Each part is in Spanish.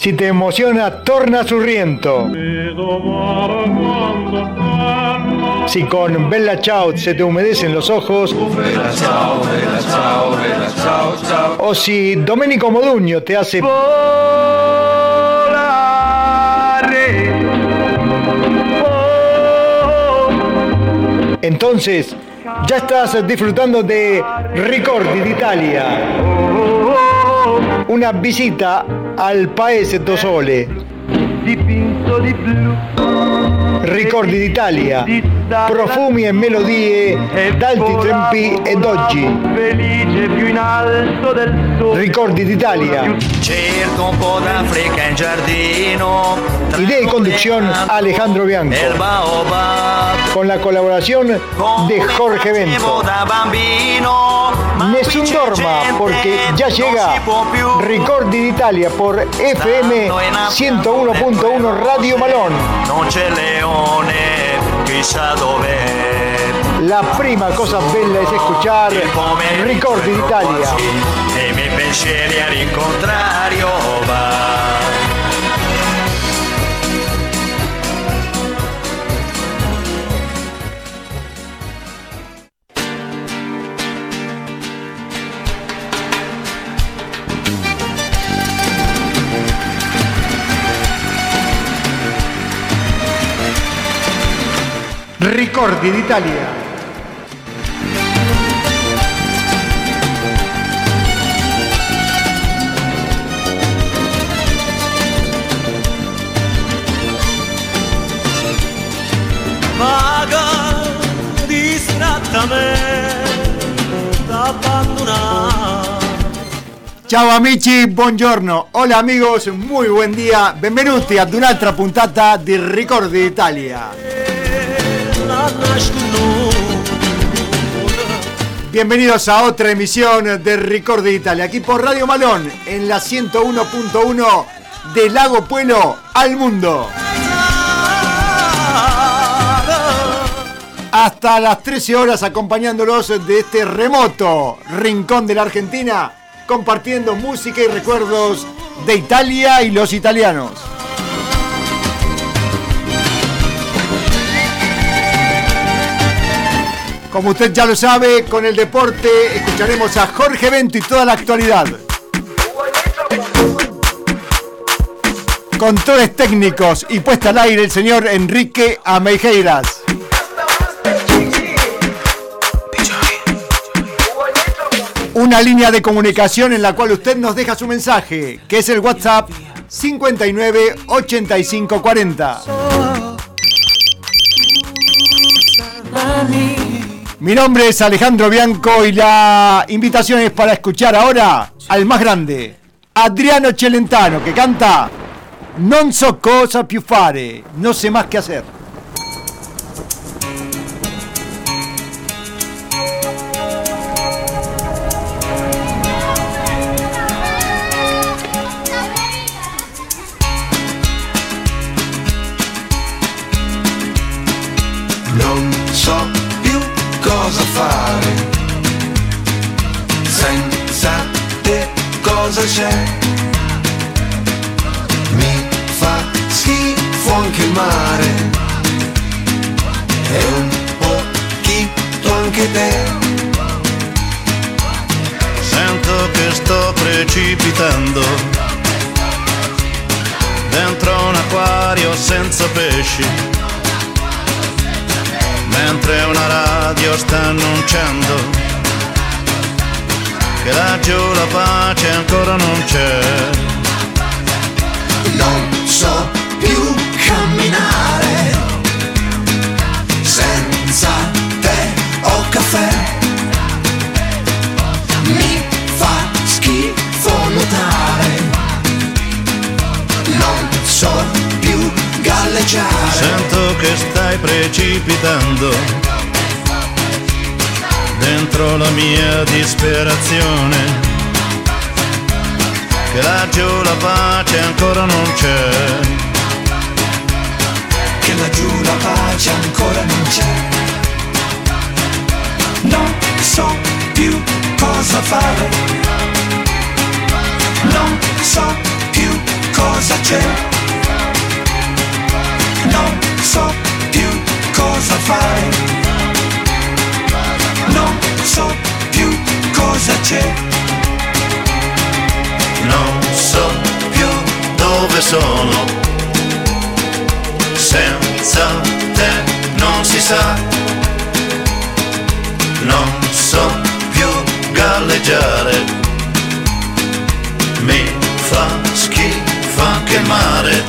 Si te emociona, torna Surriento. Si con Bella Ciao se te humedecen los ojos, Bella ciao, bella ciao, bella ciao, ciao. o si Domenico Modugno te hace entonces ya estás disfrutando de Ricordi d'Italia, una visita al Paese do Sole. Ricordi d'Italia, profumi e melodie d'alti tempi ed oggi. Ricordi d'Italia. Cerco un po' d'Africa in giardino. Idea y conducción Alejandro Bianco. El baobab. Con la colaboración de Jorge Bento. Da bambino. Nessun dorma porque ya llega Ricordi d'Italia por FM 101.1 Radio Malone. Non c'è leone, chissà dov'è. La prima cosa bella es escuchar Ricordi d'Italia. E i miei pensieri all'incontrario va. Ricordi d'Italia. Vaga, distrattamente abbandonata. Ciao amici, buongiorno. Hola amigos, muy buen día. Benvenuti ad un'altra puntata di Ricordi d'Italia. Bienvenidos a otra emisión de Ricordi d'Italia, aquí por Radio Malón, en la 101.1 de Lago Puelo al mundo. Hasta las 13 horas acompañándolos de este remoto rincón de la Argentina, compartiendo música y recuerdos de Italia y los italianos. Como usted ya lo sabe, con el deporte escucharemos a Jorge Bento y toda la actualidad. Controles técnicos y puesta al aire el señor Enrique Ameijeiras. Una línea de comunicación en la cual usted nos deja su mensaje, que es el WhatsApp 59 85 40. Mi nombre es Alejandro Bianco y la invitación es para escuchar ahora al más grande, Adriano Celentano, que canta Non so cosa più fare, no sé más qué hacer. Non so più cosa fare, senza te cosa c'è? Mi fa schifo anche il mare, e un pochino anche te. Sento che sto precipitando dentro un acquario senza pesci, mentre una radio sta annunciando che laggiù la pace ancora non c'è. Non so più camminare senza tè o caffè. Mi fa schifo nuotare, non so più galleggiare. Sento che stai precipitando dentro la mia disperazione, che laggiù la pace ancora non c'è. Che laggiù la pace ancora non c'è. Non so più cosa fare, non so più cosa dove sono. Senza te non si sa, non so più galleggiare, mi fa schifo anche il mare.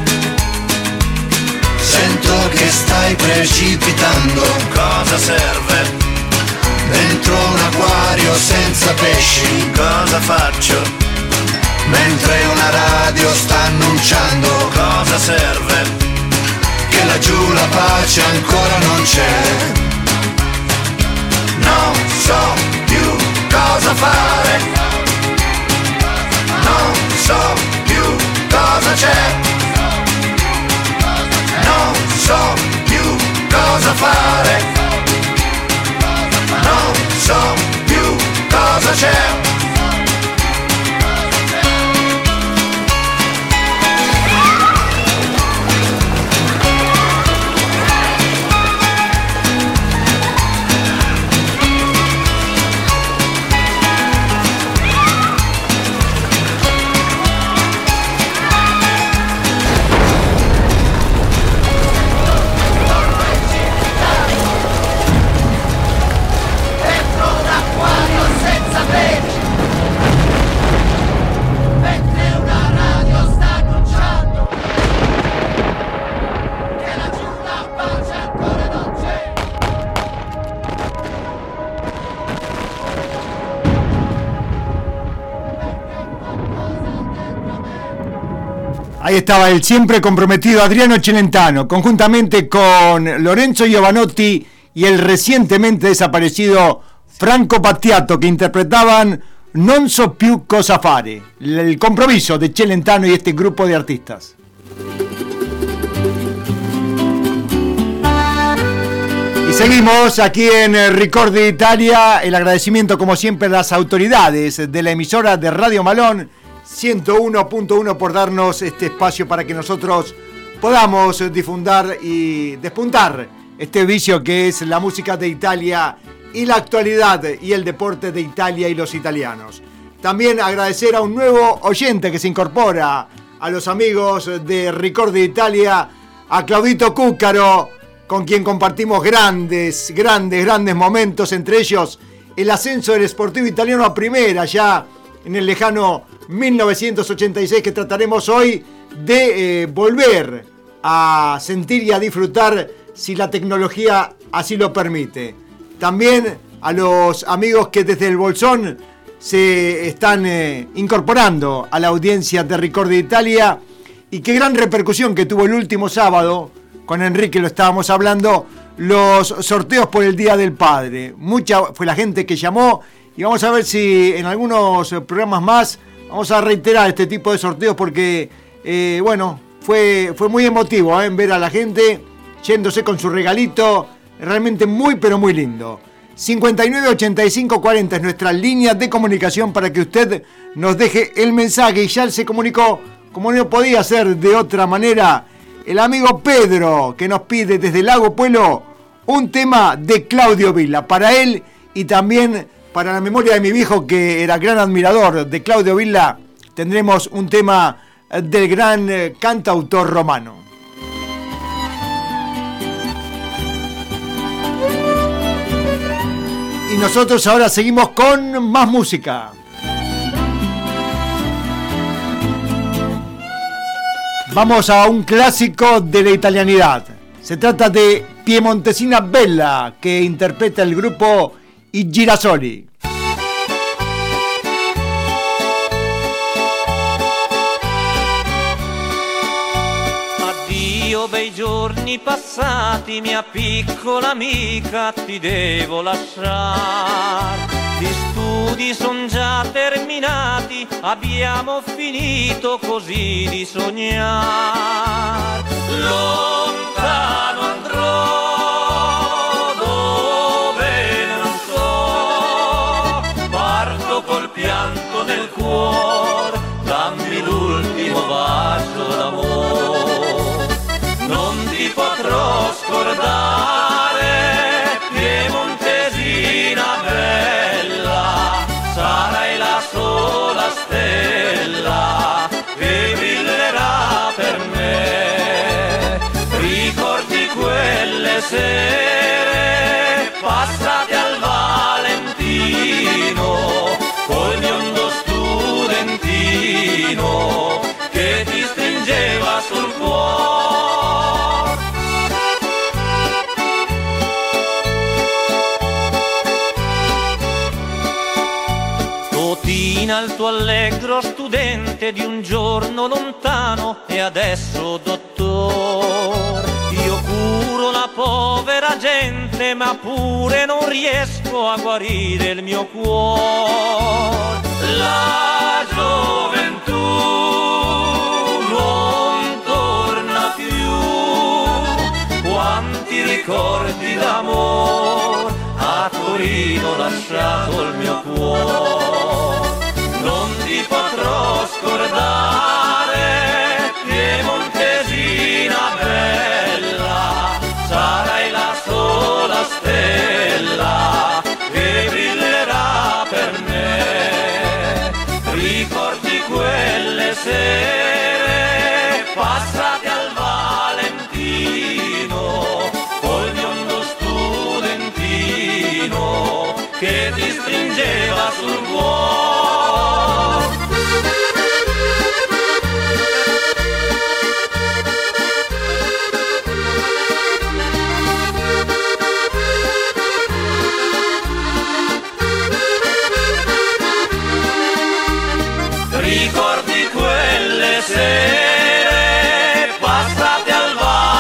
Sento che stai precipitando, cosa serve? Dentro un acquario senza pesci, cosa faccio? Mentre una radio sta annunciando, cosa serve? Che laggiù la pace ancora non c'è. Non so più cosa fare, non so più cosa c'è, non so più cosa fare, non so più cosa c'è. Ahí estaba el siempre comprometido Adriano Celentano, conjuntamente con Lorenzo Giovanotti y el recientemente desaparecido Franco Battiato, que interpretaban Non so più cosa fare, el compromiso de Celentano y este grupo de artistas. Y seguimos aquí en Ricordi Italia, el agradecimiento como siempre a las autoridades de la emisora de Radio Malón 101.1 por darnos este espacio para que nosotros podamos difundar y despuntar este vicio que es la música de Italia y la actualidad y el deporte de Italia y los italianos. También agradecer a un nuevo oyente que se incorpora a los amigos de Ricordi Italia, a Claudito Cúcaro, con quien compartimos grandes momentos, entre ellos el ascenso del Sportivo Italiano a primera ya en el lejano 1986, que trataremos hoy de volver a sentir y a disfrutar si la tecnología así lo permite. También a los amigos que desde el Bolsón se están incorporando a la audiencia de Ricordi Italia, y qué gran repercusión que tuvo el último sábado, con Enrique lo estábamos hablando, los sorteos por el Día del Padre. Mucha fue la gente que llamó, y vamos a ver si en algunos programas más vamos a reiterar este tipo de sorteos, porque fue muy emotivo ver a la gente yéndose con su regalito, realmente muy pero muy lindo. 59 85 40 es nuestra línea de comunicación para que usted nos deje el mensaje, y ya se comunicó, como no podía ser de otra manera, el amigo Pedro, que nos pide desde Lago Puelo un tema de Claudio Villa, para él y también para la memoria de mi viejo, que era gran admirador de Claudio Villa. Tendremos un tema del gran cantautor romano. Y nosotros ahora seguimos con más música. Vamos a un clásico de la italianidad. Se trata de Piemontesina Bella, que interpreta el grupo I Girasoli. Addio bei giorni passati, mia piccola amica, ti devo lasciare. Gli studi son già terminati, abbiamo finito così di sognare. Lontano andrò, dove non so, parto col pianto nel cuore, dammi l'ultimo bacio d'amore. Non ti potrò scordare, piemontesina bella, sarai la sola stella che brillerà in alto allegro studente di un giorno lontano e adesso dottor. Io curo la povera gente ma pure non riesco a guarire il mio cuore. La gioventù non torna più, quanti ricordi d'amor a Torino ho lasciato il mio cuore. Non ti potrò scordare, piemontesina bella, sarai la sola stella che brillerà per me. Ricordi quelle sere passate al Valentino col biondo studentino che ti stringeva sul cuore. Ricordi quelle sere passate al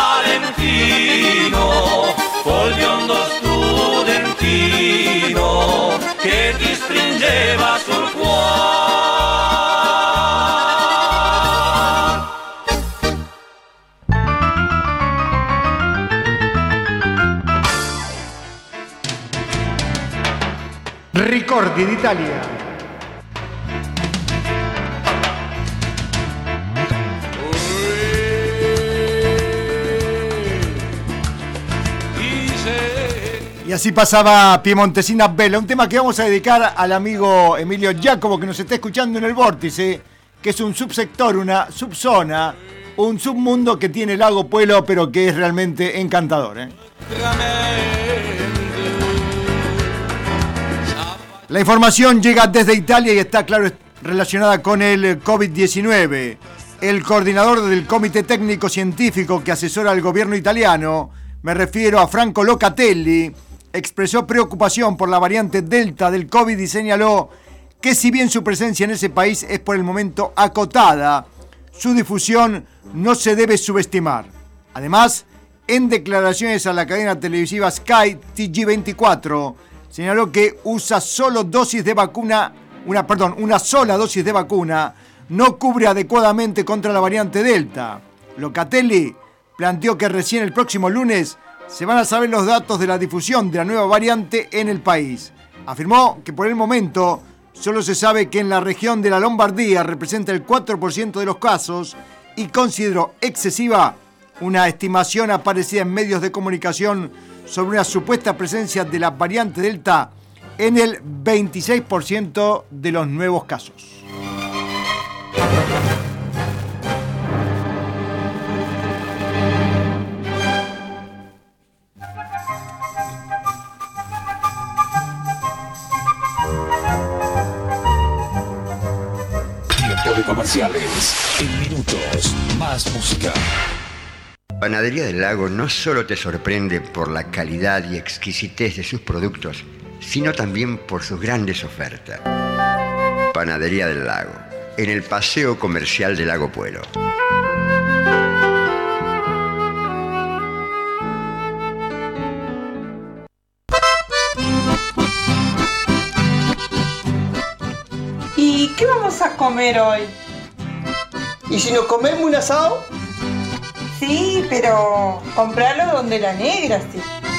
Valentino col biondo studentino che ti stringeva sul cuore. Ricordi d'Italia. Y así pasaba Piemontesina Bella, un tema que vamos a dedicar al amigo Emilio Giacomo que nos está escuchando en el Vórtice, que es un subsector, una subzona, un submundo que tiene Lago Puelo, pero que es realmente encantador, ¿eh? La información llega desde Italia y está, claro, relacionada con el COVID-19. El coordinador del Comité Técnico Científico que asesora al gobierno italiano, me refiero a Franco Locatelli, expresó preocupación por la variante Delta del COVID y señaló que si bien su presencia en ese país es por el momento acotada, su difusión no se debe subestimar. Además, en declaraciones a la cadena televisiva Sky TG24, señaló que una sola dosis de vacuna no cubre adecuadamente contra la variante Delta. Locatelli planteó que recién el próximo lunes se van a saber los datos de la difusión de la nueva variante en el país. Afirmó que por el momento solo se sabe que en la región de la Lombardía representa el 4% de los casos y consideró excesiva una estimación aparecida en medios de comunicación sobre una supuesta presencia de la variante Delta en el 26% de los nuevos casos. Tiempo de comerciales. En minutos, más música. Panadería del Lago no solo te sorprende por la calidad y exquisitez de sus productos, sino también por sus grandes ofertas. Panadería del Lago, en el Paseo Comercial de Lago Puelo. ¿Y qué vamos a comer hoy? ¿Y si nos comemos un asado? Sí, pero comprarlo donde la negra, sí.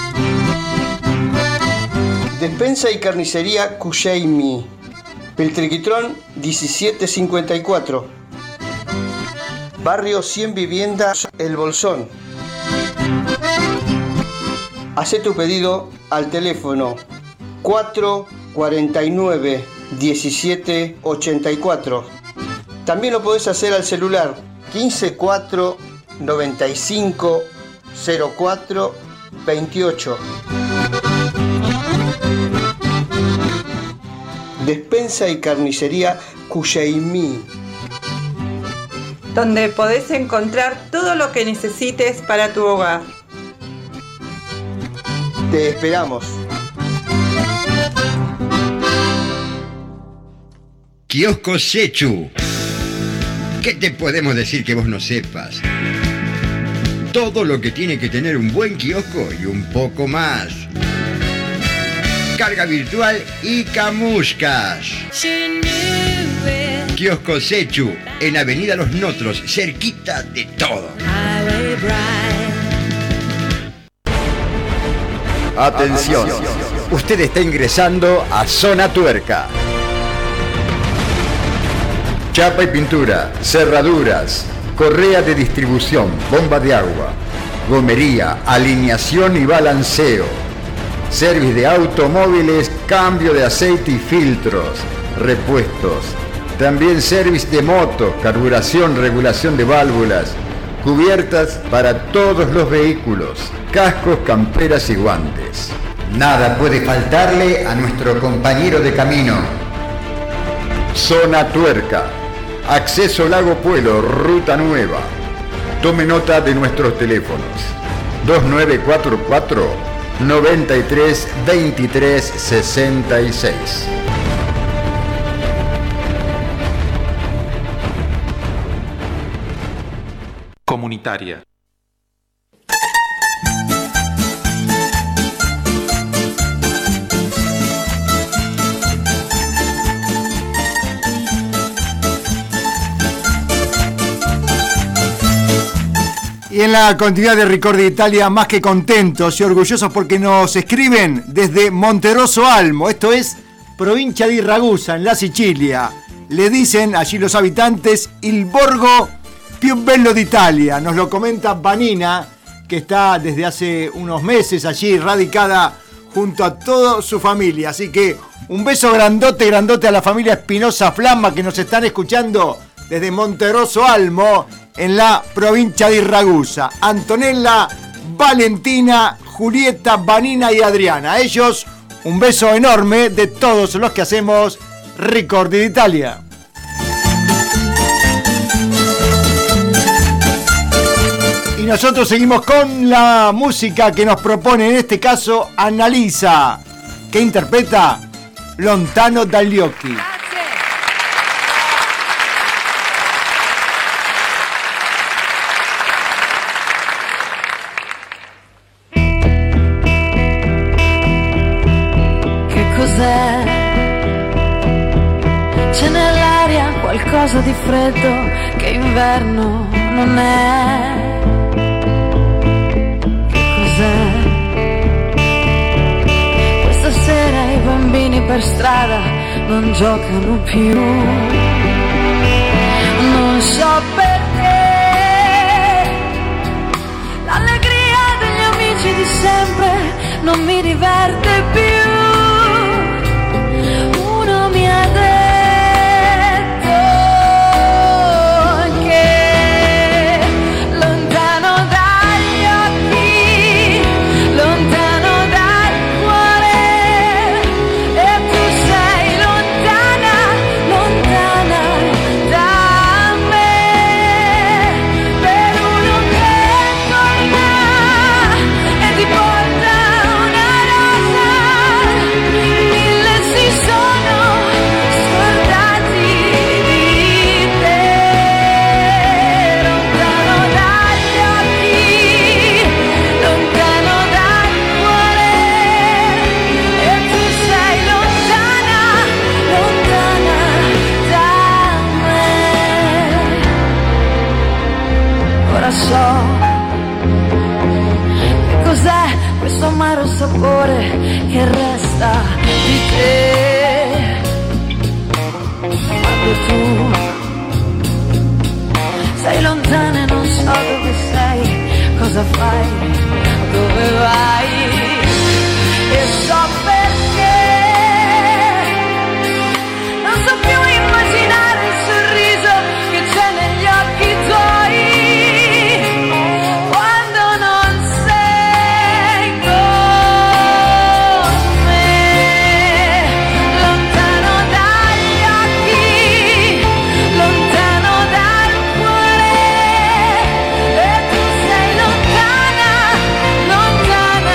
Despensa y carnicería Cuyeimi, Peltriquitrón 1754, Barrio 100 Viviendas El Bolsón. Hacé tu pedido al teléfono 449 1784. También lo podés hacer al celular 154 95 04 28. Despensa y carnicería Cuyeimi, donde podés encontrar todo lo que necesites para tu hogar. Te esperamos. Kiosco Sechu. ¿Qué te podemos decir que vos no sepas? Todo lo que tiene que tener un buen kiosco y un poco más. Carga virtual y camuscas. Kiosco Sechu, en Avenida Los Notros, cerquita de todo. Atención, usted está ingresando a Zona Tuerca. Chapa y pintura, cerraduras, correa de distribución, bomba de agua, gomería, alineación y balanceo, servicio de automóviles, cambio de aceite y filtros, repuestos, también servicio de motos, carburación, regulación de válvulas, cubiertas para todos los vehículos, cascos, camperas y guantes. Nada puede faltarle a nuestro compañero de camino. Zona Tuerca. Acceso Lago Puelo, Ruta Nueva. Tome nota de nuestros teléfonos. 2944 93 23 66. Comunitaria. Y en la continuidad de Ricordi Italia, más que contentos y orgullosos porque nos escriben desde Monterosso Almo, esto es provincia de Ragusa, en la Sicilia. Le dicen allí los habitantes il borgo più bello d'Italia. Nos lo comenta Vanina, que está desde hace unos meses allí radicada junto a toda su familia. Así que un beso grandote, grandote a la familia Espinosa Flamma que nos están escuchando desde Monterosso Almo, en la provincia de Ragusa. Antonella, Valentina, Julieta, Vanina y Adriana. A ellos un beso enorme de todos los que hacemos Ricordi d'Italia. Y nosotros seguimos con la música que nos propone en este caso Annalisa, que interpreta Lontano dagli occhi. C'è nell'aria qualcosa di freddo che inverno non è. Che cos'è? Questa sera i bambini per strada non giocano più. Non so perché l'allegria degli amici di sempre non mi diverte più. Mi ha detto che lontano dagli occhi, lontano dal cuore, e tu sei lontana, lontana da me, per uno che torna e ti porta una rosa, mille si sono so che cos'è questo amaro sapore che resta di te quando tu sei lontana e non so dove sei, cosa fai, dove vai, e so perché non so più immaginare il sorriso che c'è negli occhi tuoi. Lontana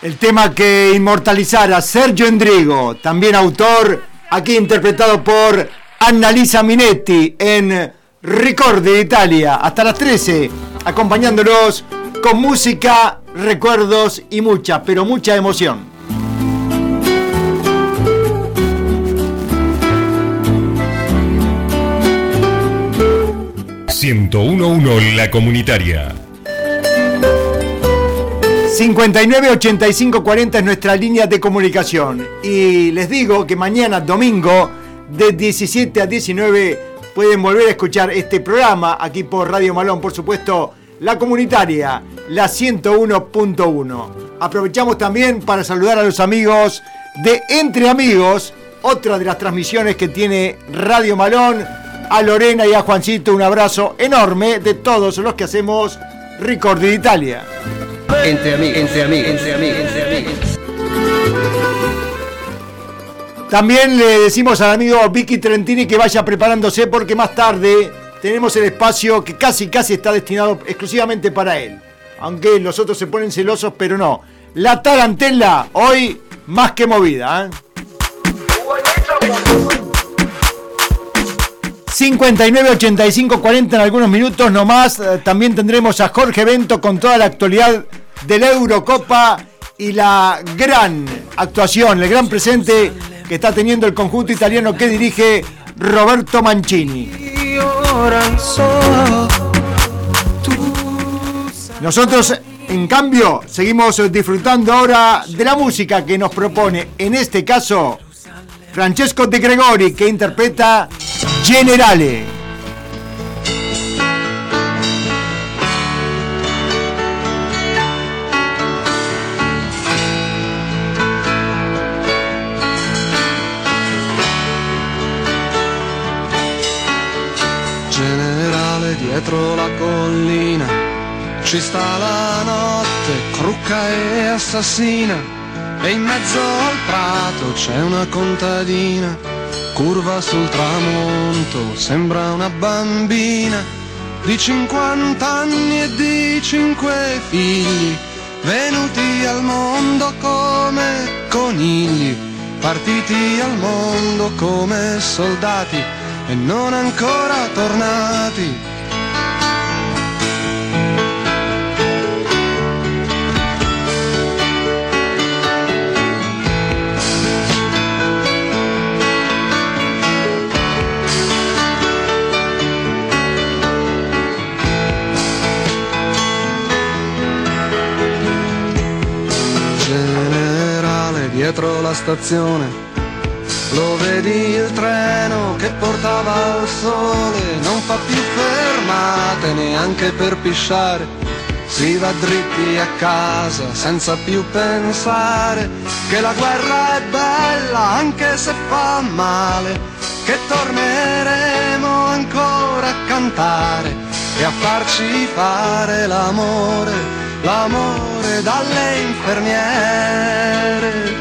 El tema que inmortalizara Sergio Endrigo, también autor, aquí interpretado por Annalisa Minetti en Ricordi Italia, hasta las 13, acompañándolos con música, recuerdos y mucha, pero mucha emoción. 101.1 La Comunitaria. 59 85 40 es nuestra línea de comunicación. Y les digo que mañana, domingo, de 17 a 19, pueden volver a escuchar este programa aquí por Radio Malón, por supuesto, La Comunitaria, la 101.1. Aprovechamos también para saludar a los amigos de Entre Amigos, otra de las transmisiones que tiene Radio Malón. A Lorena y a Juancito, un abrazo enorme de todos los que hacemos Ricordi Italia. Entre amigos. También le decimos al amigo Vicky Trentini que vaya preparándose porque más tarde tenemos el espacio que casi está destinado exclusivamente para él. Aunque los otros se ponen celosos, pero no. La tarantela hoy más que movida, 59 85 40 en algunos minutos nomás. También tendremos a Jorge Bento con toda la actualidad de la Eurocopa y la gran actuación, el gran presente que está teniendo el conjunto italiano que dirige Roberto Mancini. Nosotros, en cambio, seguimos disfrutando ahora de la música que nos propone, en este caso, Francesco De Gregori, que interpreta Generale. Generale, dietro la collina ci sta la notte, crucca e assassina, e in mezzo al prato c'è una contadina, curva sul tramonto, sembra una bambina di 50 anni e di 5 figli, venuti al mondo come conigli, partiti al mondo come soldati e non ancora tornati. Dietro la stazione lo vedi il treno che portava al sole, non fa più fermate neanche per pisciare, si va dritti a casa senza più pensare che la guerra è bella anche se fa male, che torneremo ancora a cantare e a farci fare l'amore, l'amore dalle infermiere.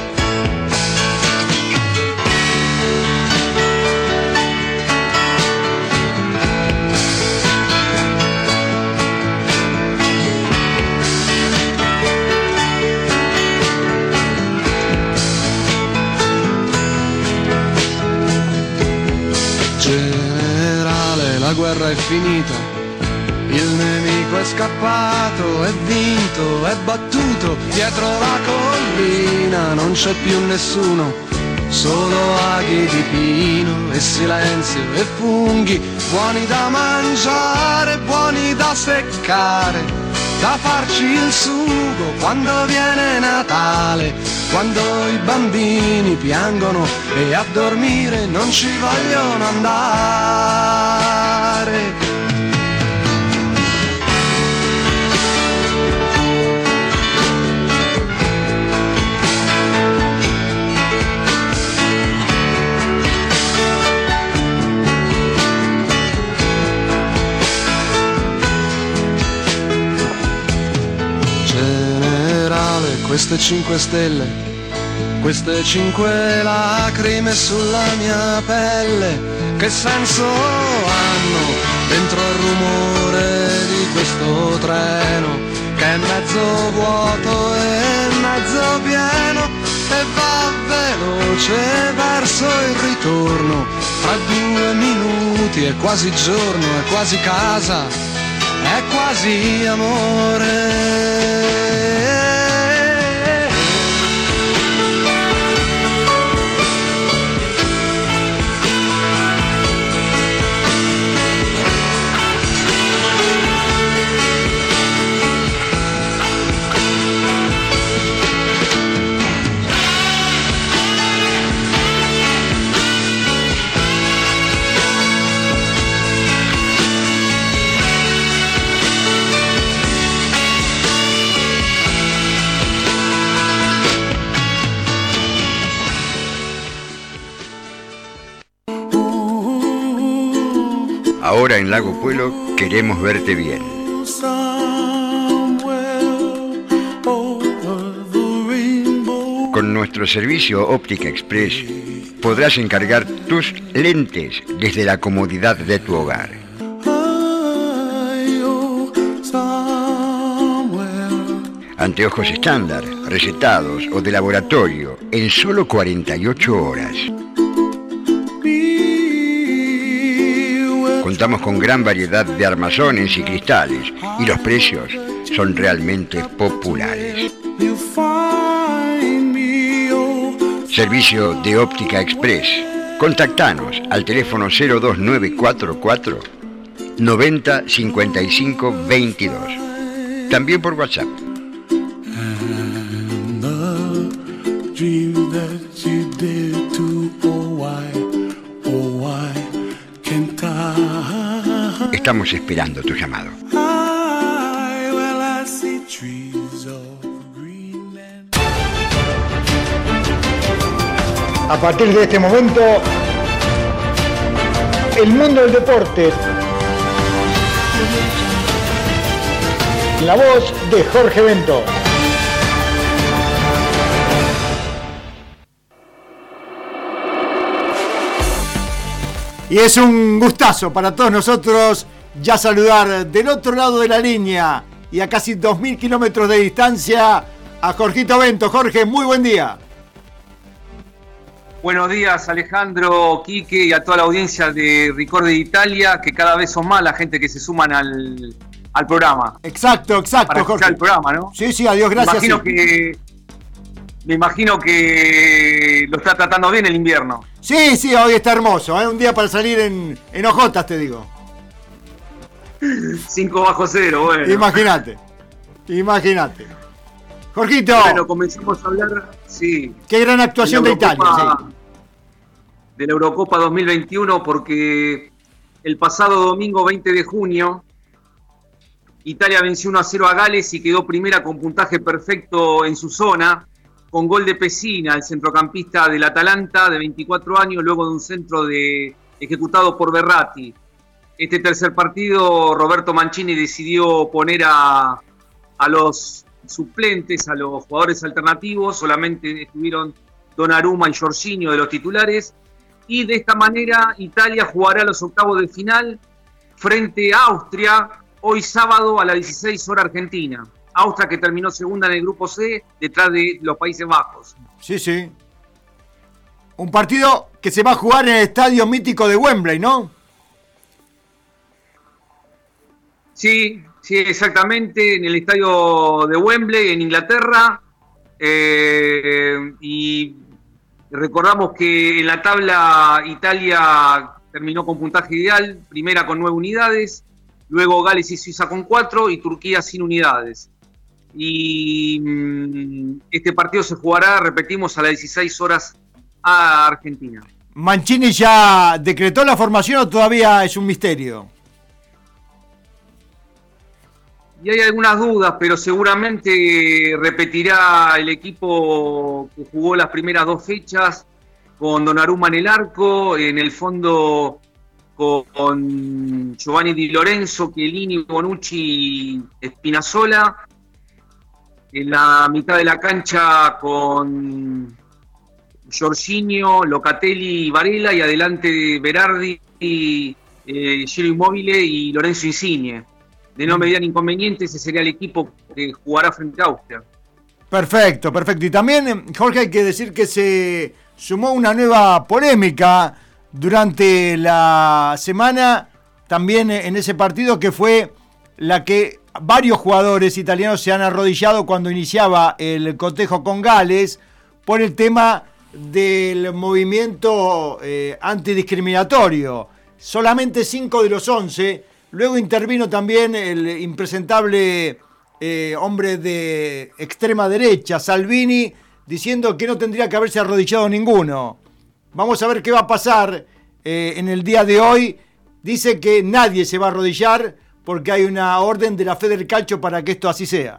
Generale, la guerra è finita, il nemico è scappato, è vinto, è battuto, dietro la collina non c'è più nessuno, solo aghi di pino e silenzio e funghi, buoni da mangiare, buoni da seccare, da farci il sugo quando viene Natale, quando i bambini piangono e a dormire non ci vogliono andare. Queste 5 stelle, queste 5 lacrime sulla mia pelle, che senso hanno dentro al rumore di questo treno, che è mezzo vuoto e tutto pieno e va veloce verso il ritorno. Fra 2 minuti è quasi giorno, è quasi casa, è quasi amore. Ahora en Lago Puelo queremos verte bien. Con nuestro servicio Óptica Express podrás encargar tus lentes desde la comodidad de tu hogar. Anteojos estándar, recetados o de laboratorio en solo 48 horas. Contamos con gran variedad de armazones y cristales y los precios son realmente populares. Servicio de Óptica Express. Contactanos al teléfono 02944 90 55 22. También por WhatsApp. Estamos esperando tu llamado. A partir de este momento, el mundo del deporte. La voz de Jorge Bento. Y es un gustazo para todos nosotros ya saludar del otro lado de la línea y a casi 2.000 kilómetros de distancia a Jorgito Bento. Jorge, muy buen día. Buenos días, Alejandro, Quique y a toda la audiencia de Ricordi de Italia, que cada vez son más la gente que se suman al programa. Exacto, para Jorge. El programa, ¿no? Sí, adiós, gracias. Me imagino que lo está tratando bien el invierno. Sí, hoy está hermoso, ¿eh? Un día para salir en hojotas, te digo. 5 bajo cero, bueno. Imagínate. Jorgito. Bueno, comenzamos a hablar, sí. Qué gran actuación de Italia, sí. De la Eurocopa 2021, porque el pasado domingo 20 de junio, Italia venció 1-0 a Gales y quedó primera con puntaje perfecto en su zona, con gol de Pessina, el centrocampista del Atalanta, de 24 años, luego de un centro ejecutado por Verratti. Este tercer partido, Roberto Mancini decidió poner a los suplentes, a los jugadores alternativos, solamente estuvieron Donnarumma y Jorginho de los titulares, y de esta manera Italia jugará los octavos de final frente a Austria, hoy sábado a las 16 horas Argentina. Austria, que terminó segunda en el grupo C, detrás de los Países Bajos. Sí. Un partido que se va a jugar en el estadio mítico de Wembley, ¿no? Sí, exactamente, en el estadio de Wembley, en Inglaterra. Y recordamos que en la tabla Italia terminó con puntaje ideal, primera con 9 unidades, luego Gales y Suiza con 4 y Turquía sin unidades. Y este partido se jugará, repetimos, a las 16 horas a Argentina. ¿Mancini ya decretó la formación o todavía es un misterio? Y hay algunas dudas, pero seguramente repetirá el equipo que jugó las primeras 2 fechas, con Donnarumma en el arco, en el fondo con Giovanni Di Lorenzo, Chiellini, Bonucci, Spinazzola, en la mitad de la cancha con Jorginho, Locatelli y Varela, y adelante Berardi, Giro Immobile y Lorenzo Insigne. De no mediar inconvenientes, ese sería el equipo que jugará frente a Austria. Perfecto. Y también, Jorge, hay que decir que se sumó una nueva polémica durante la semana, también en ese partido, que fue la que varios jugadores italianos se han arrodillado cuando iniciaba el cotejo con Gales por el tema del movimiento antidiscriminatorio. Solamente 5 de los 11. Luego intervino también el impresentable hombre de extrema derecha, Salvini, diciendo que no tendría que haberse arrodillado ninguno. Vamos a ver qué va a pasar en el día de hoy. Dice que nadie se va a arrodillar porque hay una orden de la Federcalcio para que esto así sea.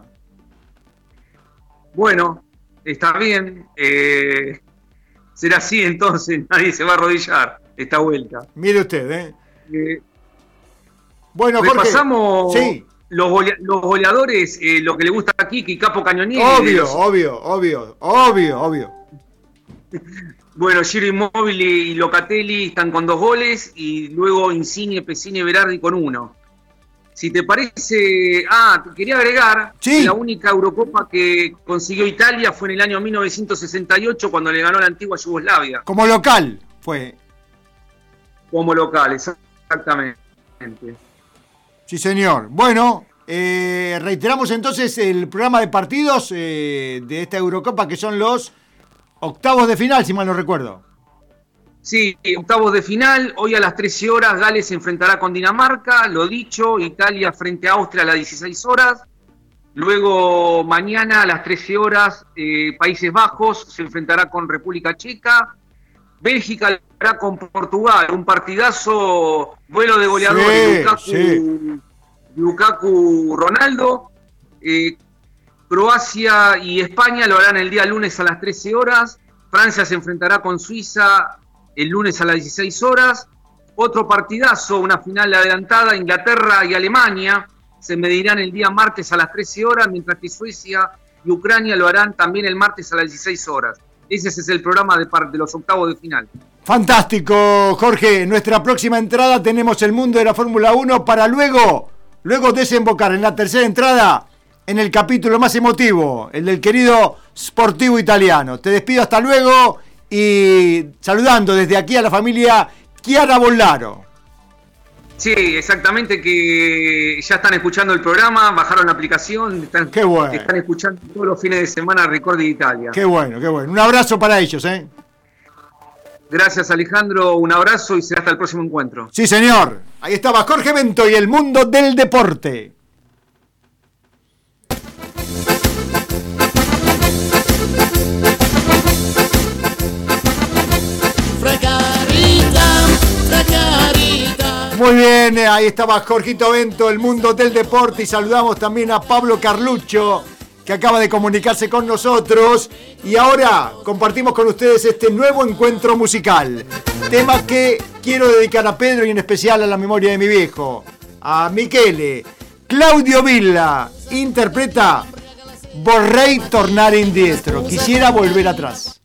Bueno, está bien. Será así entonces, nadie se va a arrodillar esta vuelta. Mire usted, Bueno, Jorge, repasamos sí. los goleadores, lo que le gusta a Kiki, Capo Cañonieri. Obvio. Bueno, Giro Immobile y Locatelli están con 2 goles y luego Insigne, Pessina y Berardi con 1. Si te parece... te quería agregar que la única Eurocopa que consiguió Italia fue en el año 1968 cuando le ganó a la antigua Yugoslavia. Como local fue. Como local, exactamente. Sí, señor. Bueno, reiteramos entonces el programa de partidos de esta Eurocopa, que son los octavos de final, si mal no recuerdo. Sí, octavos de final. Hoy a las 13 horas Gales se enfrentará con Dinamarca. Lo dicho, Italia frente a Austria a las 16 horas. Luego mañana a las 13 horas Países Bajos se enfrentará con República Checa. Bélgica hará con Portugal. Un partidazo, vuelo de goleadores. Lukaku, Ronaldo. Croacia y España lo harán el día lunes a las 13 horas. Francia se enfrentará con Suiza el lunes a las 16 horas. Otro partidazo, una final adelantada, Inglaterra y Alemania se medirán el día martes a las 13 horas, mientras que Suecia y Ucrania lo harán también el martes a las 16 horas. Ese es el programa de los octavos de final. Fantástico, Jorge. En nuestra próxima entrada tenemos el mundo de la Fórmula 1 para luego desembocar en la tercera entrada en el capítulo más emotivo, el del querido Sportivo Italiano. Te despido hasta luego y saludando desde aquí a la familia Chiara Bollaro. Sí, exactamente, que ya están escuchando el programa, bajaron la aplicación, están escuchando todos los fines de semana Ricordi Italia. Qué bueno. Un abrazo para ellos, Gracias, Alejandro, un abrazo y será hasta el próximo encuentro. Sí, señor. Ahí estaba Jorge Bento y el mundo del deporte. Muy bien, ahí estaba Jorgito Bento, el mundo del deporte, y saludamos también a Pablo Carluccio, que acaba de comunicarse con nosotros, y ahora compartimos con ustedes este nuevo encuentro musical, tema que quiero dedicar a Pedro y en especial a la memoria de mi viejo, a Michele. Claudio Villa interpreta Vorrei tornare indietro, quisiera volver atrás.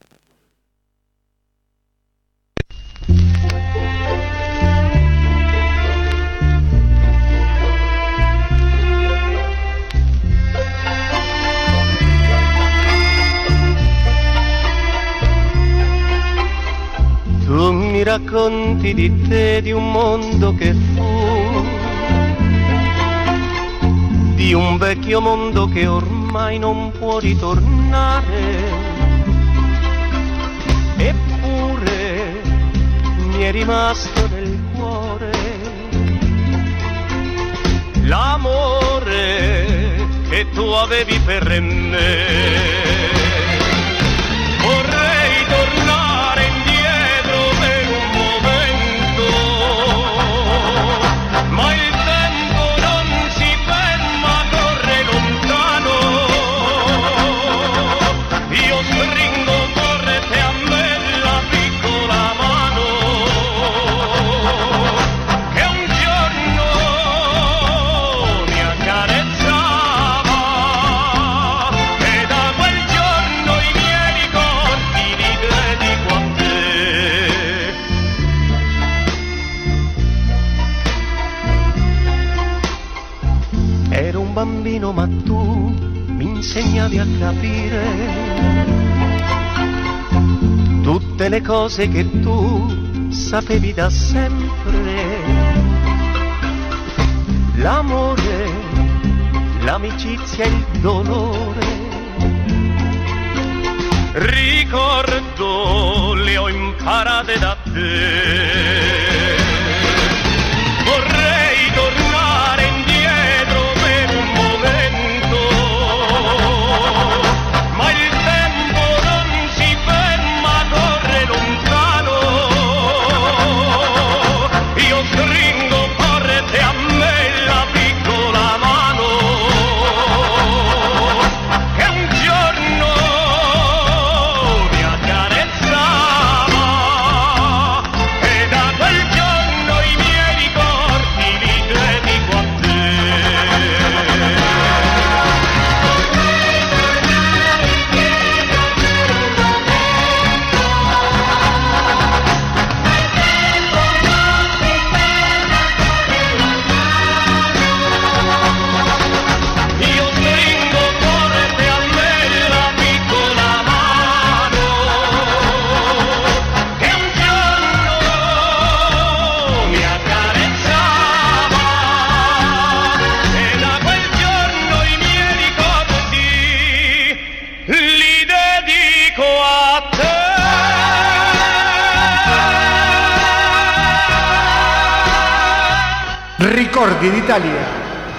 Tu mi racconti di te, di un mondo che fu, di un vecchio mondo che ormai non può ritornare. Eppure mi è rimasto nel cuore l'amore che tu avevi per me. Vorrei tornare indietro per un momento, ma il tempo non si ferma, corre lontano. Io stringo forte a me la piccola mano che un giorno mi accarezzava ed a capire tutte le cose che tu sapevi da sempre. L'amore, l'amicizia e il dolore. Ricordo le ho imparate da te. Vorrei tornare indietro per un momento, ma il tempo non si ferma, corre lontano. Io stringo forte a me la piccola mano che un giorno mi accarezzava, e da quel giorno i miei ricordi li dedico a te. Io stringo forte a me la piccola mano che un giorno mi accarezzava, e da quel giorno i miei ricordi li dedico a te. Ricordi d'Italia.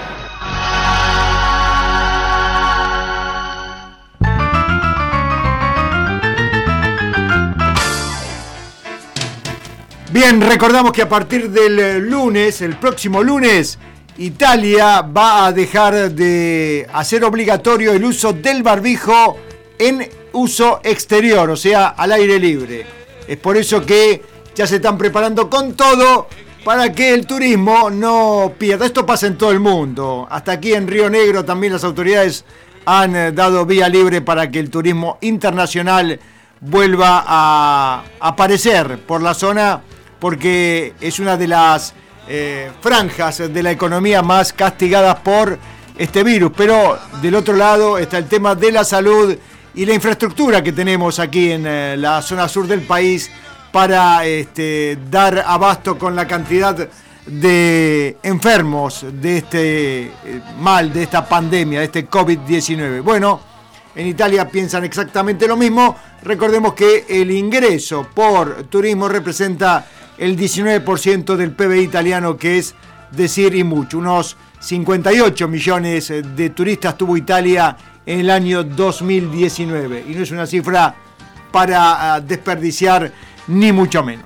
Bien, recordamos que a partir del lunes, el próximo lunes, Italia va a dejar de hacer obligatorio el uso del barbijo en uso exterior, o sea, al aire libre. Es por eso que ya se están preparando con todo para que el turismo no pierda. Esto pasa en todo el mundo. Hasta aquí en Río Negro también las autoridades han dado vía libre para que el turismo internacional vuelva a aparecer por la zona, porque es una de las franjas de la economía más castigadas por este virus. Pero del otro lado está el tema de la salud y la infraestructura que tenemos aquí en la zona sur del país para dar abasto con la cantidad de enfermos de este mal, de esta pandemia, de este COVID-19. Bueno, en Italia piensan exactamente lo mismo. Recordemos que el ingreso por turismo representa el 19% del PBI italiano, que es decir y mucho. Unos 58 millones de turistas tuvo Italia en el año 2019. Y no es una cifra para desperdiciar, ni mucho menos.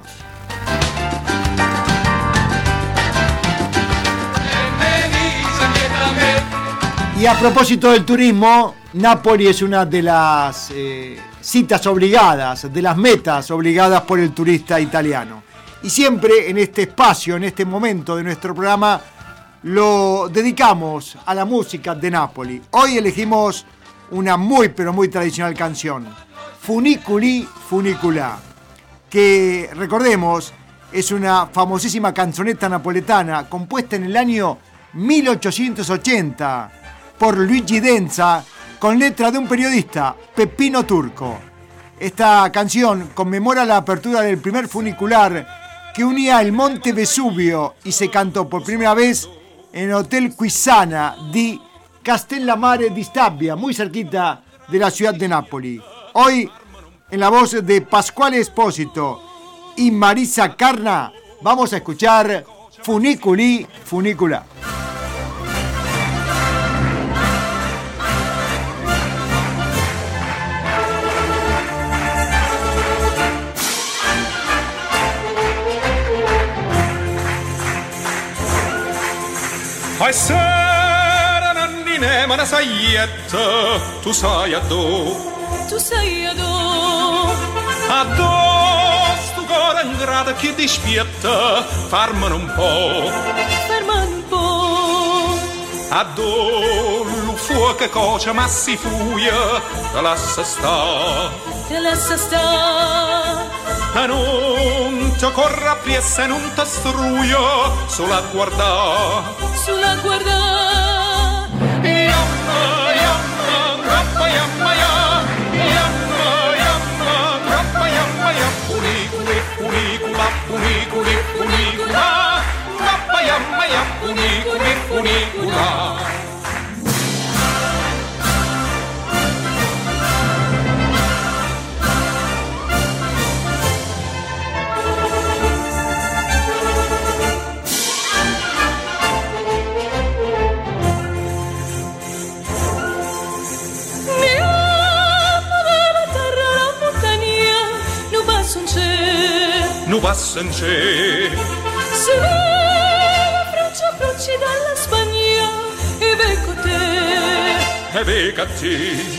Y a propósito del turismo, Nápoli es una de las citas obligadas, de las metas obligadas por el turista italiano. Y siempre en este espacio, en este momento de nuestro programa, lo dedicamos a la música de Nápoli. Hoy elegimos una muy pero muy tradicional canción, Funiculi Funicula, que recordemos es una famosísima canzonetta napoletana compuesta en el año 1880 por Luigi Denza con letra de un periodista, Peppino Turco. Esta canción conmemora la apertura del primer funicular que unía el Monte Vesubio y se cantó por primera vez en el Hotel Quisana di Castellammare di Stabia, muy cerquita de la ciudad de Nápoli. Hoy, en la voz de Pasquale Espósito y Marisa Carna, vamos a escuchar Funiculi Funicula. Fai sera nannine ma una saietta, tu sai addo. Tu sei addo. Addo stu cuore ingrato che dispietta, fermano un po'. Fermano un po'. Addo lu fuoco cocia ma si fuia, te lascia sta. Te lascia sta. E non ti corra appiessa e non ti struia, solo a guardare. Sulla guarda. Yamma, yamma, grappa, yamma. trovasse. Se la Francia approcci dalla Spagna e vengo te. E venga te.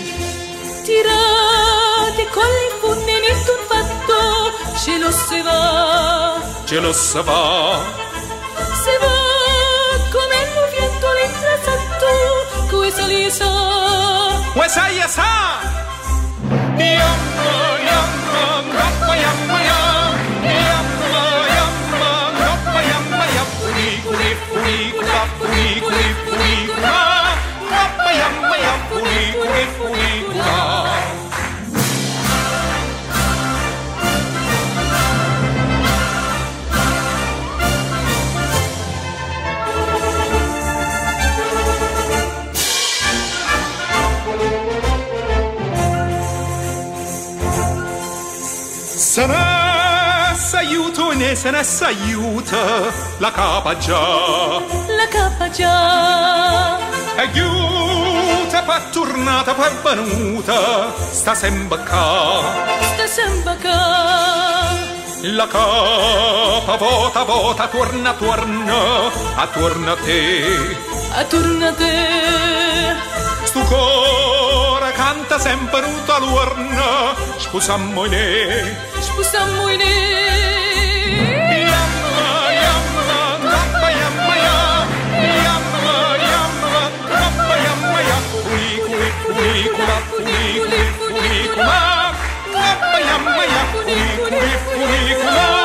Tirate con le funne in un fatto, ce lo se va. Ce lo se va. Se va come il viento l'intrasanto, questa lisa. Questa lisa. Yamma, yamma, yamma, yamma, yamma, yamma, yamma, yamma, yamma, culi, culi, cula, culi, culi, culi, cula, yamma, yamma, yamma, culi, culi, culi, cula. Se ne s'aiuto e ne se ne s'aiuta la capa già. La capa già. Aiuta per tornata per venuta, sta sempre qua. Sta sempre qua. La capa vota, vota, torna, torna, attorno a te. Attorno a te. Stu cuore canta sempre ruta l'urna, sposammo in e. Sposammo in e. Yamma, yamma, yamma, yamma, yamma, yamma, yamma, yamma, yamma, culi, culi, culi, cula, culi, culi, culi, cula, yamma, yamma, yamma, culi, culi, culi, cula.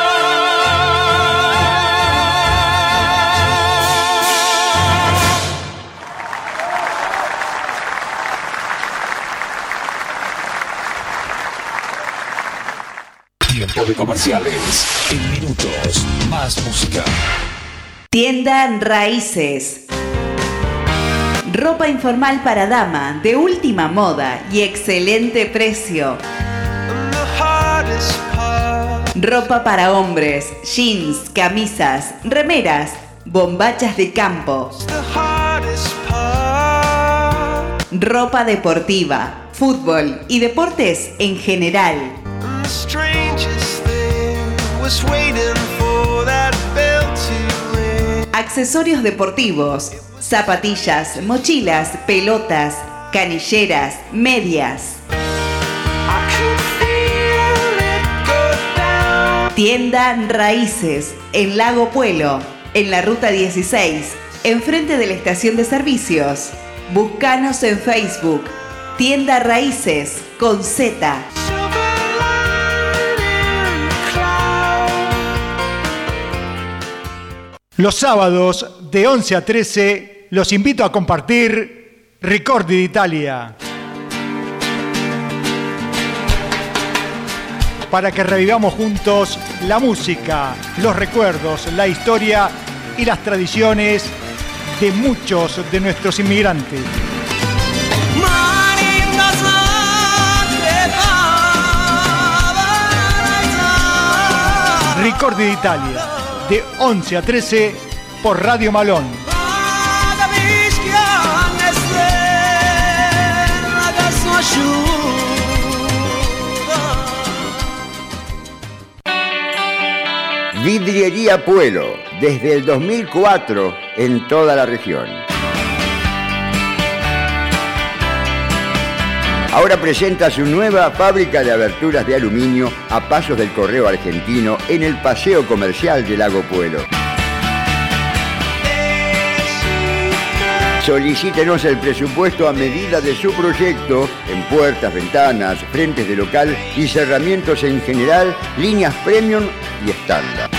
Tiempo de comerciales. En minutos, más música. Tienda Raíces. Ropa informal para dama, de última moda y excelente precio. Ropa para hombres, jeans, camisas, remeras, bombachas de campo. Ropa deportiva, fútbol y deportes en general. Accesorios deportivos, zapatillas, mochilas, pelotas, canilleras, medias. Tienda Raíces, en Lago Puelo, en la ruta 16, enfrente de la estación de servicios. Búscanos en Facebook, Tienda Raíces, con Z. Los sábados de 11 a 13 los invito a compartir Ricordi d'Italia. Para que revivamos juntos la música, los recuerdos, la historia y las tradiciones de muchos de nuestros inmigrantes. Ricordi d'Italia, de 11 a 13 por Radio Malón. Vidriería Puelo, desde el 2004 en toda la región. Ahora presenta su nueva fábrica de aberturas de aluminio a pasos del correo argentino en el paseo comercial de Lago Puelo. Solicítenos el presupuesto a medida de su proyecto en puertas, ventanas, frentes de local y cerramientos en general, líneas premium y estándar.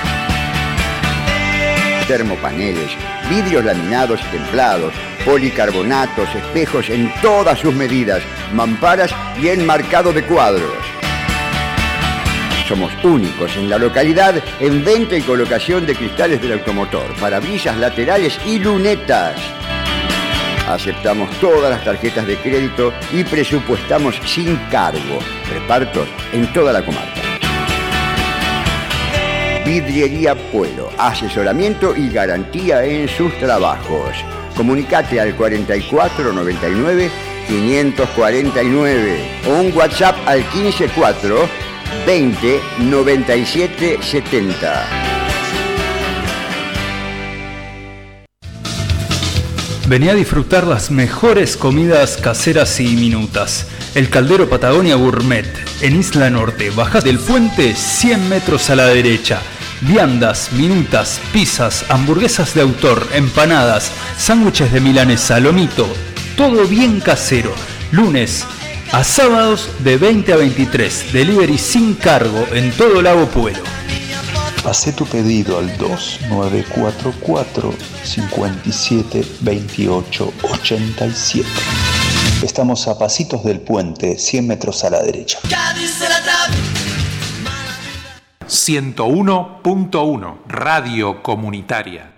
Termopaneles, vidrios laminados y templados, policarbonatos, espejos en todas sus medidas, mamparas y enmarcado de cuadros. Somos únicos en la localidad en venta y colocación de cristales del automotor, parabrisas laterales y lunetas. Aceptamos todas las tarjetas de crédito y presupuestamos sin cargo. Repartos en toda la comarca. Vidriería Puelo, asesoramiento y garantía en sus trabajos. Comunicate al 4499 549 o un WhatsApp al 154 20 97 70. Vení a disfrutar las mejores comidas caseras y minutas. El Caldero Patagonia Gourmet, en Isla Norte. Bajás del puente 100 metros a la derecha. Viandas, minutas, pizzas, hamburguesas de autor, empanadas, sándwiches de milanesa, lomito. Todo bien casero. Lunes a sábados de 20 a 23. Delivery sin cargo en todo Lago Puelo. Hacé tu pedido al 2944 57 28 87. Estamos a pasitos del puente, 100 metros a la derecha. 101.1 Radio Comunitaria.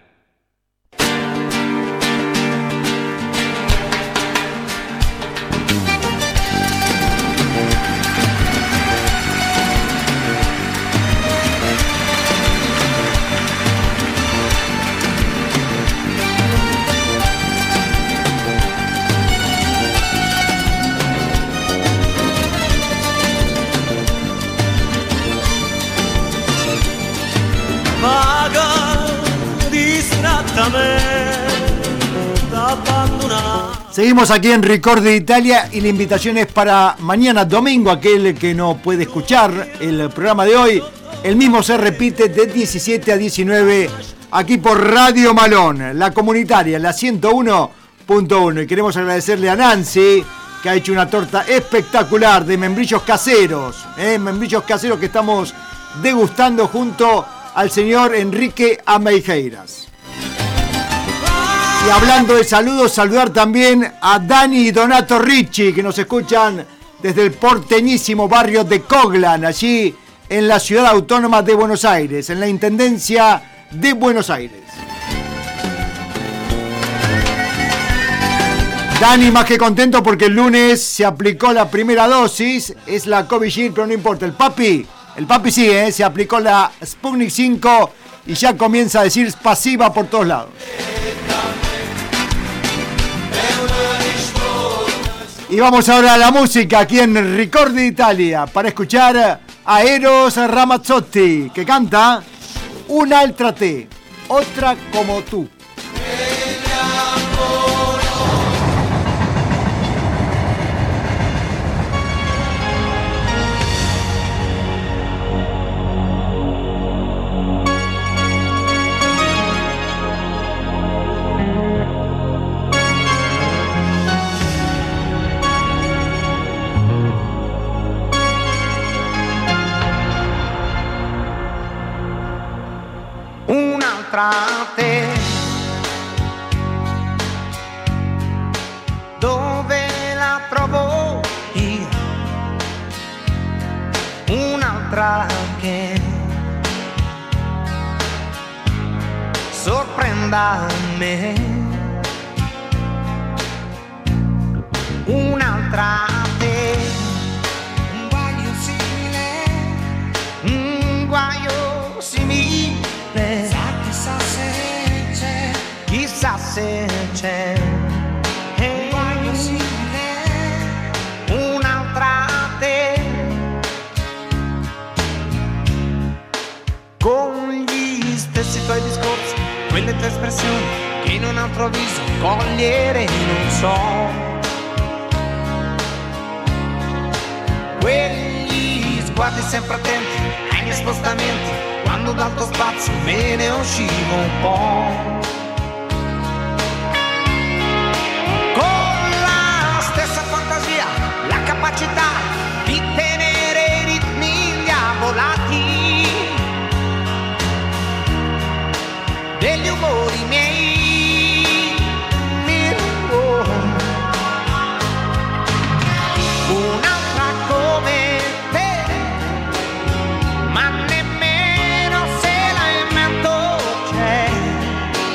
Seguimos aquí en Ricordi Italia y la invitación es para mañana domingo, aquel que no puede escuchar el programa de hoy. El mismo se repite de 17 a 19 aquí por Radio Malón, la comunitaria, la 101.1. Y queremos agradecerle a Nancy, que ha hecho una torta espectacular de membrillos caseros. Membrillos caseros que estamos degustando junto al señor Enrique Ameijeiras. Y hablando de saludos, saludar también a Dani y Donato Ricci, que nos escuchan desde el porteñísimo barrio de Coglan, allí en la ciudad autónoma de Buenos Aires, en la Intendencia de Buenos Aires. Dani más que contento porque el lunes se aplicó la primera dosis, es la Covishield, pero no importa, el papi sí, se aplicó la Sputnik 5 y ya comienza a decir pasiva por todos lados. Y vamos ahora a la música aquí en Ricordi Italia para escuchar a Eros Ramazzotti, que canta Un'altra te, otra como tú. Te, dove la trovo io, un'altra che sorprenda me, un'altra te, un guaio simile, un guaio simile. Chissà se c'è un guaio simile, un'altra te, con gli stessi tuoi discorsi, quelle tue espressioni che in un altro viso cogliere non so, quegli sguardi sempre attenti ai miei spostamenti, quando dal tuo spazio me ne uscivo un po'. La capacità di tenere i ritmi diavolati degli umori miei, un'altra come te, ma nemmeno se la invento c'è,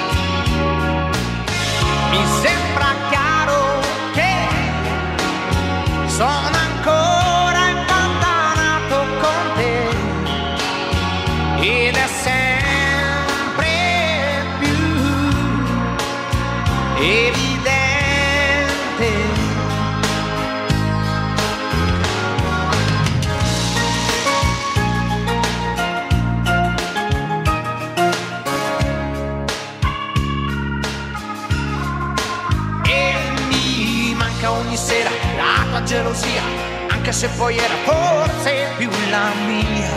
anche se poi era forse più la mia.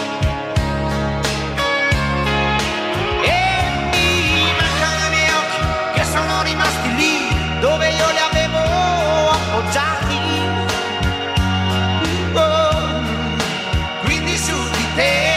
E mi mancano i miei occhi che sono rimasti lì dove io li avevo appoggiati. Oh, quindi su di te.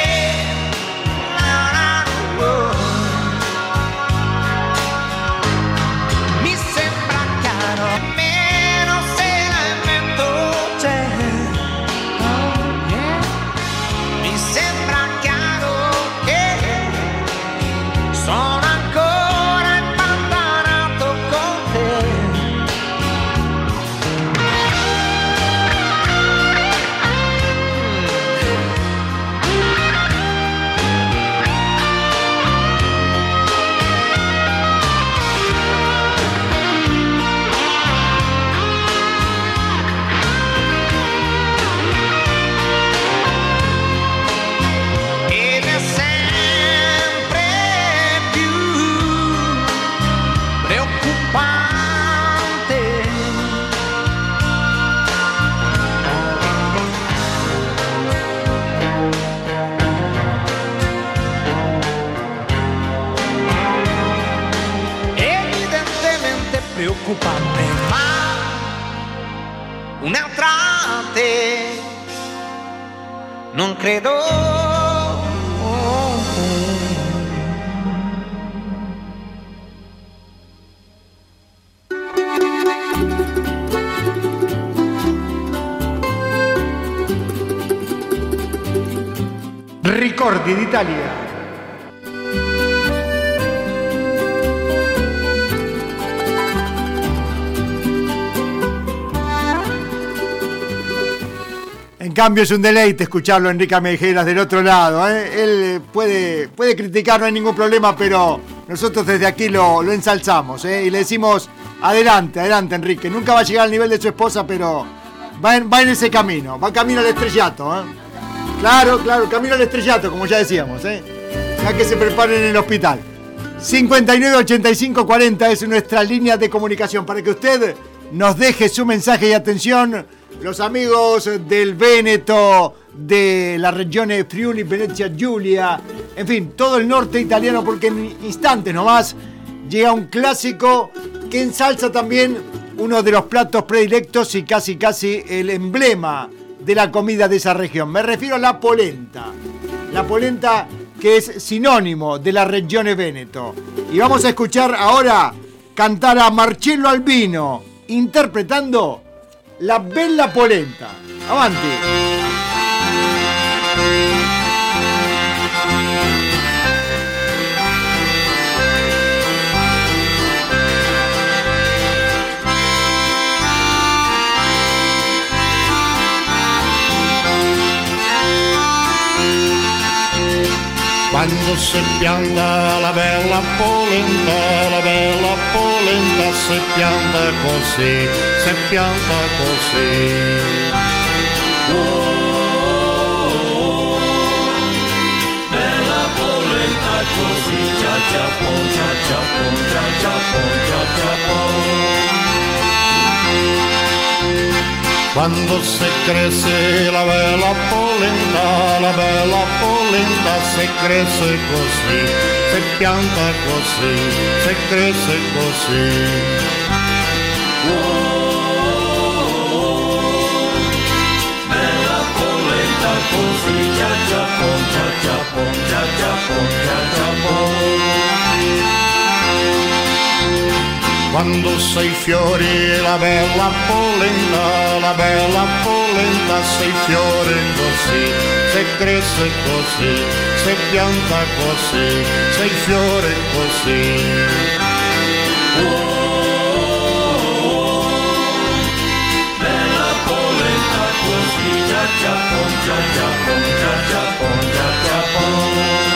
Preoccupante, ma un'altra te non credo. Ricordi d'Italia. En cambio es un deleite escucharlo a Enrique Mejeras del otro lado, ¿eh? Él puede criticar, no hay ningún problema, pero nosotros desde aquí lo ensalzamos, ¿eh? Y le decimos, adelante Enrique, nunca va a llegar al nivel de su esposa, pero va en ese camino, va camino al estrellato, ¿eh? Claro, camino al estrellato, como ya decíamos, ¿eh? Ya que se preparen en el hospital. 59 85 40 es nuestra línea de comunicación para que usted nos deje su mensaje y atención. Los amigos del Véneto, de la regione Friuli, Venezia Giulia, en fin, todo el norte italiano, porque en instantes nomás llega un clásico que ensalza también uno de los platos predilectos y casi el emblema de la comida de esa región. Me refiero a la polenta. La polenta que es sinónimo de la regione Veneto. Y vamos a escuchar ahora cantar a Marcello Albino interpretando La Bella Polenta. Avanti. Quando si pianta la bella polenta si pianta così, si pianta così. Bella polenta così, cia cia pon, cia cia pon, cia cia pon, cia cia pon. Quando si cresce la bella polenta si cresce così, si pianta così, si cresce così. Bella polenta così, cia cia pon, cia cia pon, cia cia pon, cia cia pon. Quando sei fiori la bella polenta sei fiore così, se cresce così, se pianta così, sei fiore così. Bella polenta così, cia cia pon, cia cia pon, cia cia pon, cia cia pon.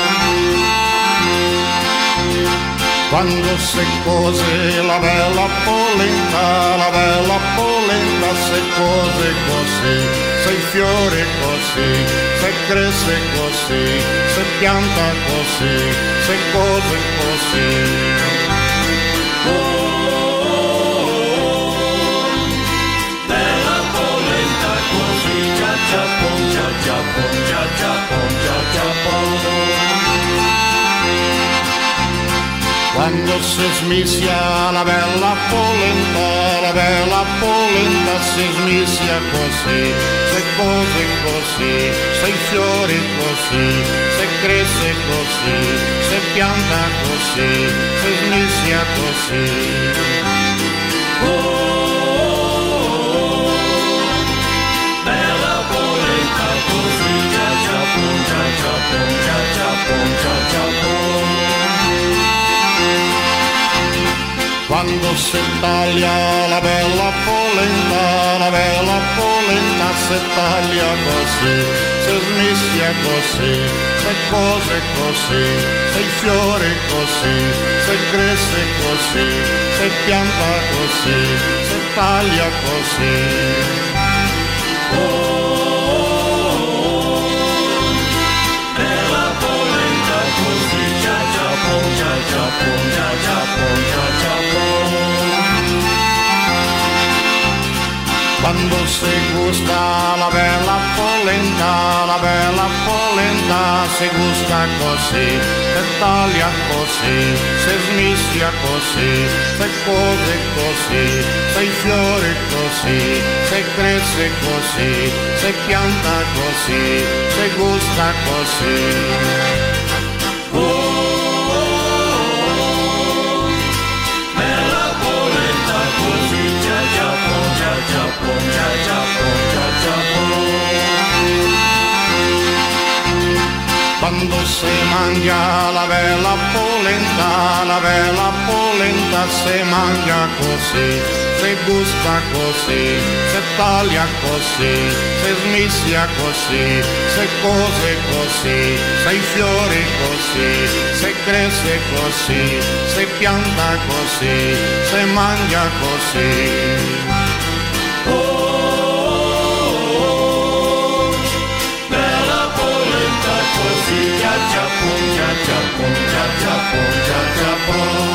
Quando si cose la bella polenta si cose così, sei fiore così, se cresce così, se pianta così, se cose così. Bella polenta così, Quando si smisia la bella polenta si smisia così, se cose così, se fiori così, se cresce così, se pianta così, se smisia così. Bella polenta così, cia cia pum, cia cia pum, cia cia pum, cia cia pum. Quando si taglia la bella polenta si taglia così, si smisia così, se cose così, se fiori così, se cresce così, se pianta così, se taglia così. Bella polenta così, cia cia pum, cia cia pum, cia cia pum, cia cia pum. Quando si gusta la bella polenta si gusta così, se taglia così, se smisia così, se cose così, se fiori così, se cresce così, se pianta così, se gusta così. Bella polenta così, cia cia pum, cia cia pum, cia cia pum, cia cia pum. Quando si mangia la bella polenta si mangia così, si gusta così, si taglia così, si smisia così, se cose così, se fiori così, se cresce così, se pianta così, se mangia così. Così, cia cia pum, cia cia pum, cia cia pum, cia cia pum.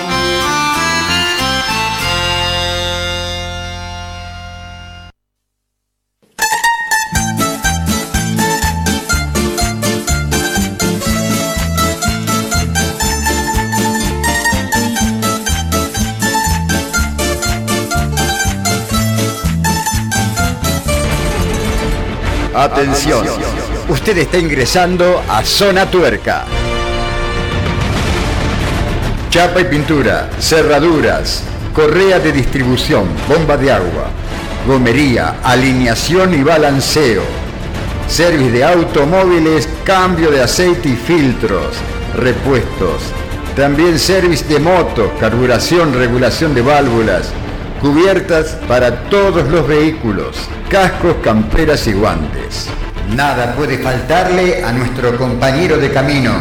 Atención, usted está ingresando a Zona Tuerca. Chapa y pintura, cerraduras, correa de distribución, bomba de agua, gomería, alineación y balanceo, servicio de automóviles, cambio de aceite y filtros, repuestos, también servicio de motos, carburación, regulación de válvulas, cubiertas para todos los vehículos, cascos, camperas y guantes. Nada puede faltarle a nuestro compañero de camino.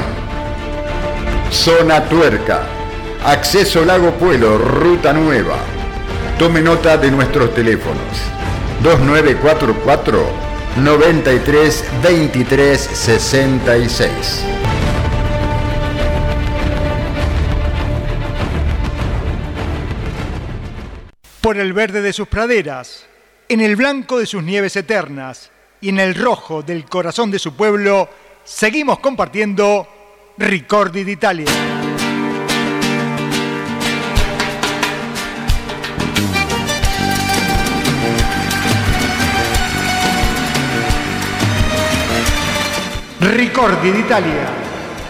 Zona Tuerca, acceso Lago Puelo, ruta nueva. Tome nota de nuestros teléfonos: 2944 93 23 66. Por el verde de sus praderas, en el blanco de sus nieves eternas y en el rojo del corazón de su pueblo, seguimos compartiendo Ricordi d'Italia. Ricordi d'Italia.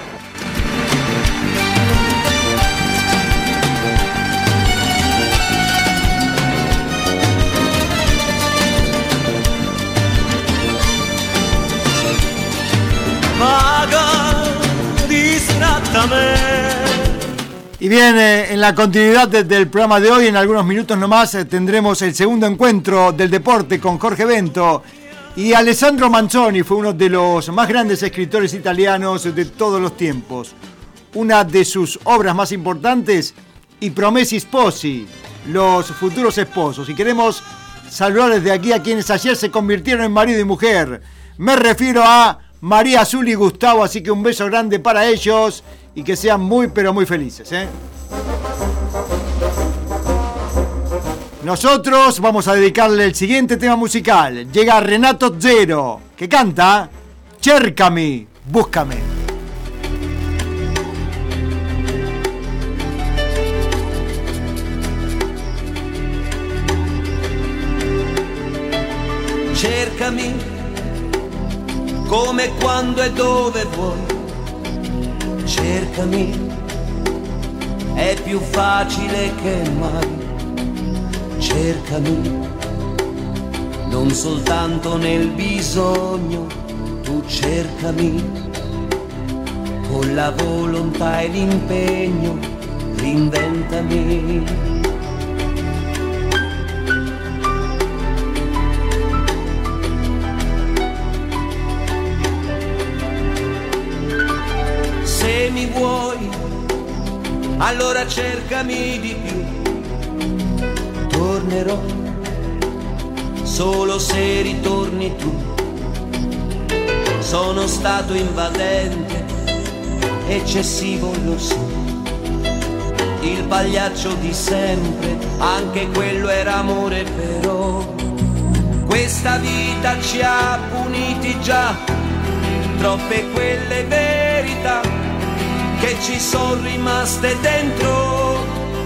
Y bien, en la continuidad del programa de hoy, en algunos minutos nomás, tendremos el segundo encuentro del deporte con Jorge Bento. Y Alessandro Manzoni fue uno de los más grandes escritores italianos de todos los tiempos. Una de sus obras más importantes, I Promessi Sposi, los futuros esposos. Y queremos saludar desde aquí a quienes ayer se convirtieron en marido y mujer. Me refiero a María Azul y Gustavo, así que un beso grande para ellos y que sean muy pero muy felices, ¿eh? Nosotros vamos a dedicarle el siguiente tema musical. Llega Renato Zero, que canta Cercami, búscame. cercami come, quando e dove vuoi, cercami, è più facile che mai, cercami, non soltanto nel bisogno, tu cercami, con la volontà e l'impegno, reinventami. Se mi vuoi, allora cercami di più, tornerò solo se ritorni tu. Sono stato invadente, eccessivo lo so, il pagliaccio di sempre, anche quello era amore, però questa vita ci ha puniti già, troppe quelle verità che ci sono rimaste dentro.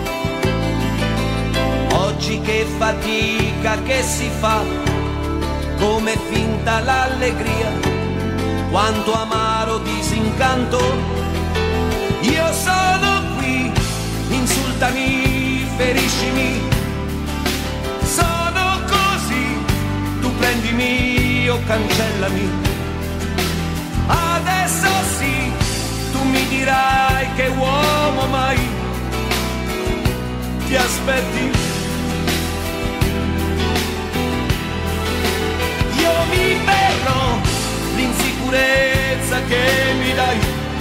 Oggi che fatica che si fa, come finta l'allegria, quanto amaro disincanto. Io sono qui, insultami, feriscimi, sono così, tu prendimi o cancellami. Adesso sì, tu mi dirai che uomo mai ti aspetti. Io mi berrò l'insicurezza che mi dai,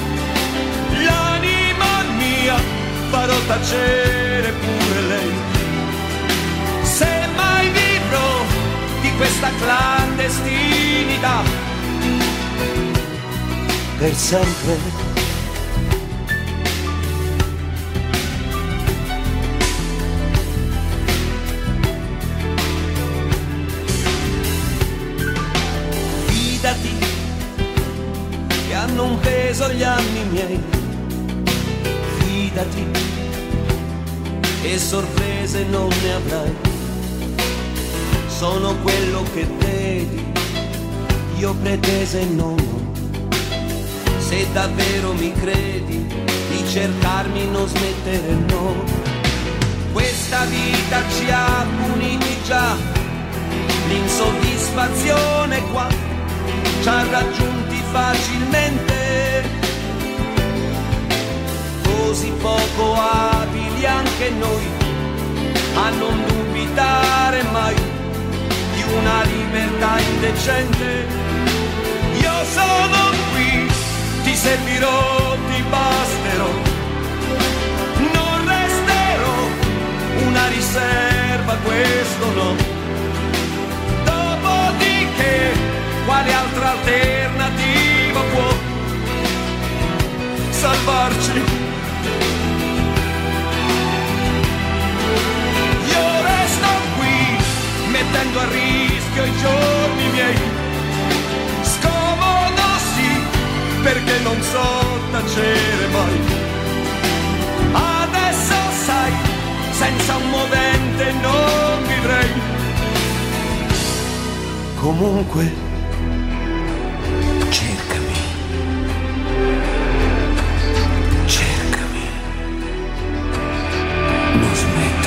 l'anima mia farò tacere pure lei. Se mai vivrò di questa clandestinità per sempre. Fidati che hanno un peso gli anni miei, fidati che sorprese non ne avrai. Sono quello che vedi, io pretese non ho. Se davvero mi credi, di cercarmi non smettere, no. Questa vita ci ha puniti già, l'insoddisfazione qua ci ha raggiunti facilmente, così poco abili anche noi a non dubitare mai di una libertà indecente. Io sono qui, ti servirò, ti basterò, non resterò una riserva, questo no. Dopodiché, quale altra alternativa può salvarci? Io resto qui, mettendo a rischio i giorni miei, scomodo sì, perché non so tacere mai. Adesso sai, senza un movente non vivrei. Comunque cercami, cercami, non smettere.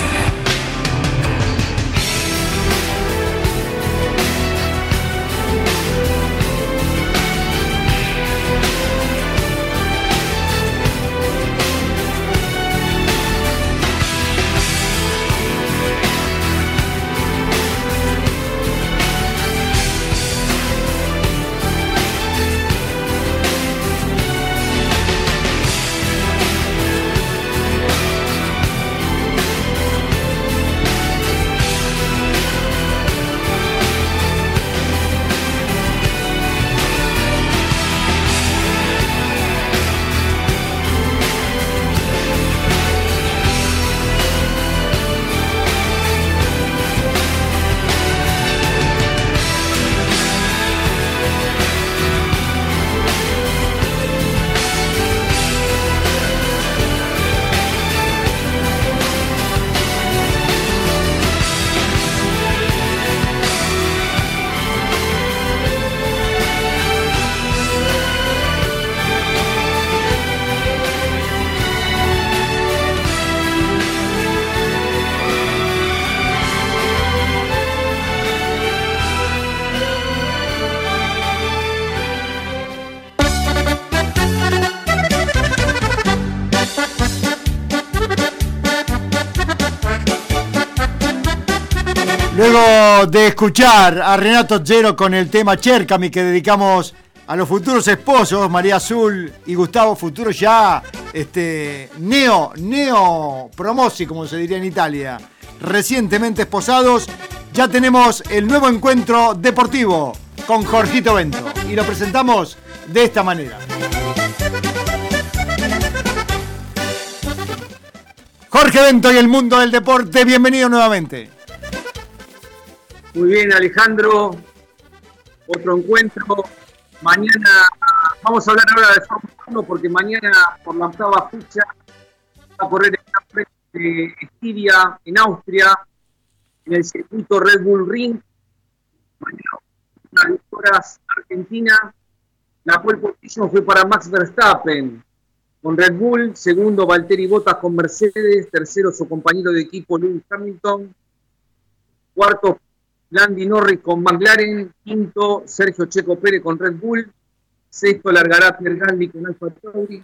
Luego de escuchar a Renato Zero con el tema Cercami que dedicamos a los futuros esposos, María Azul y Gustavo, futuros ya neo promosi, como se diría en Italia, recientemente esposados, ya tenemos el nuevo encuentro deportivo con Jorgito Bento y lo presentamos de esta manera. Jorge Bento y el mundo del deporte, bienvenido nuevamente. Muy bien, Alejandro, otro encuentro. Mañana, vamos a hablar ahora de Fórmula 1 porque mañana por la octava fecha va a correr el Gran Premio de Estiria en Austria, en el circuito Red Bull Ring. Mañana, unas 10 horas Argentina. La pole position fue para Max Verstappen con Red Bull, segundo Valtteri Bottas con Mercedes, tercero su compañero de equipo Lewis Hamilton, cuarto Lando Norris con McLaren, quinto Sergio Checo Pérez con Red Bull, sexto largará Pierre Gasly con Alfa Tauri,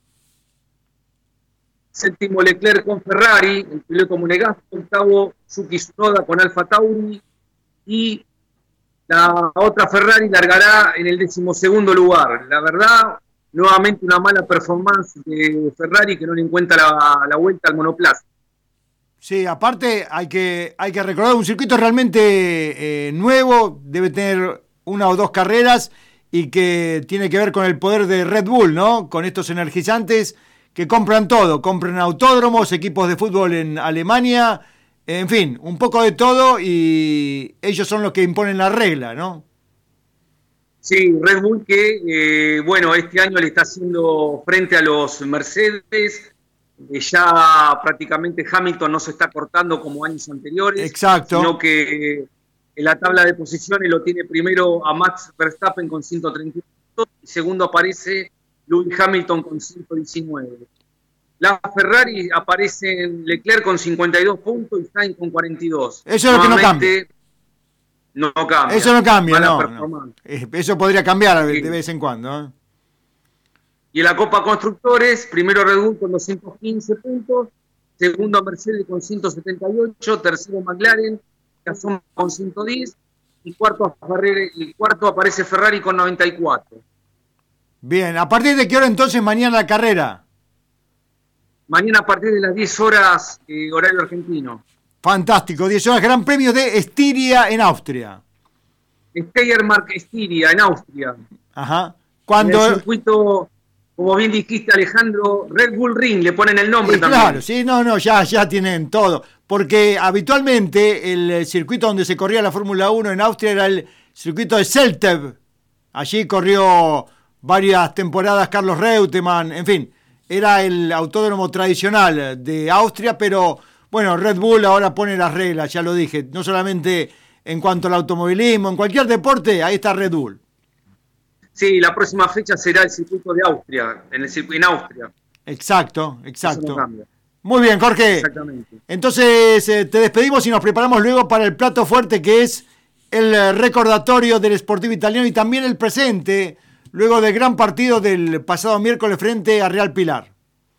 séptimo Leclerc con Ferrari, el piloto monegasco, octavo Yuki Tsunoda con Alfa Tauri y la otra Ferrari largará en el 12º lugar. La verdad, nuevamente una mala performance de Ferrari que no le encuentra la vuelta al monoplaza. Sí, aparte hay que recordar un circuito realmente nuevo, debe tener una o dos carreras y que tiene que ver con el poder de Red Bull, ¿no? Con estos energizantes que compran todo, compran autódromos, equipos de fútbol en Alemania, en fin, un poco de todo y ellos son los que imponen la regla, ¿no? Sí, Red Bull que, este año le está haciendo frente a los Mercedes. Ya prácticamente Hamilton no se está cortando como años anteriores. Exacto. Sino que en la tabla de posiciones lo tiene primero a Max Verstappen con 131 puntos y segundo aparece Lewis Hamilton con 119. La Ferrari aparece en Leclerc con 52 puntos y Sainz con 42. Eso es lo que no cambia. No cambia. Eso no cambia, no. Eso podría cambiar de vez en cuando, ¿eh? Y en la Copa Constructores, primero Red Bull con 215 puntos, segundo Mercedes con 178, tercero McLaren, que asoma con 110, y cuarto aparece Ferrari con 94. Bien, ¿a partir de qué hora entonces mañana la carrera? Mañana a partir de las 10 horas, horario argentino. Fantástico, 10 horas, Gran Premio de Estiria en Austria. Steiermark Estiria en Austria. Ajá. Cuando el circuito, como bien dijiste, Alejandro, Red Bull Ring, le ponen el nombre también. Claro, sí, ya tienen todo. Porque habitualmente el circuito donde se corría la Fórmula 1 en Austria era el circuito de Seltev. Allí corrió varias temporadas Carlos Reutemann, en fin, era el autódromo tradicional de Austria, pero bueno, Red Bull ahora pone las reglas, ya lo dije, no solamente en cuanto al automovilismo, en cualquier deporte, ahí está Red Bull. Sí, la próxima fecha será el circuito de Austria, en Austria. Exacto. No, muy bien, Jorge. Exactamente. Entonces te despedimos y nos preparamos luego para el plato fuerte que es el recordatorio del Sportivo Italiano y también el presente, luego del gran partido del pasado miércoles frente a Real Pilar.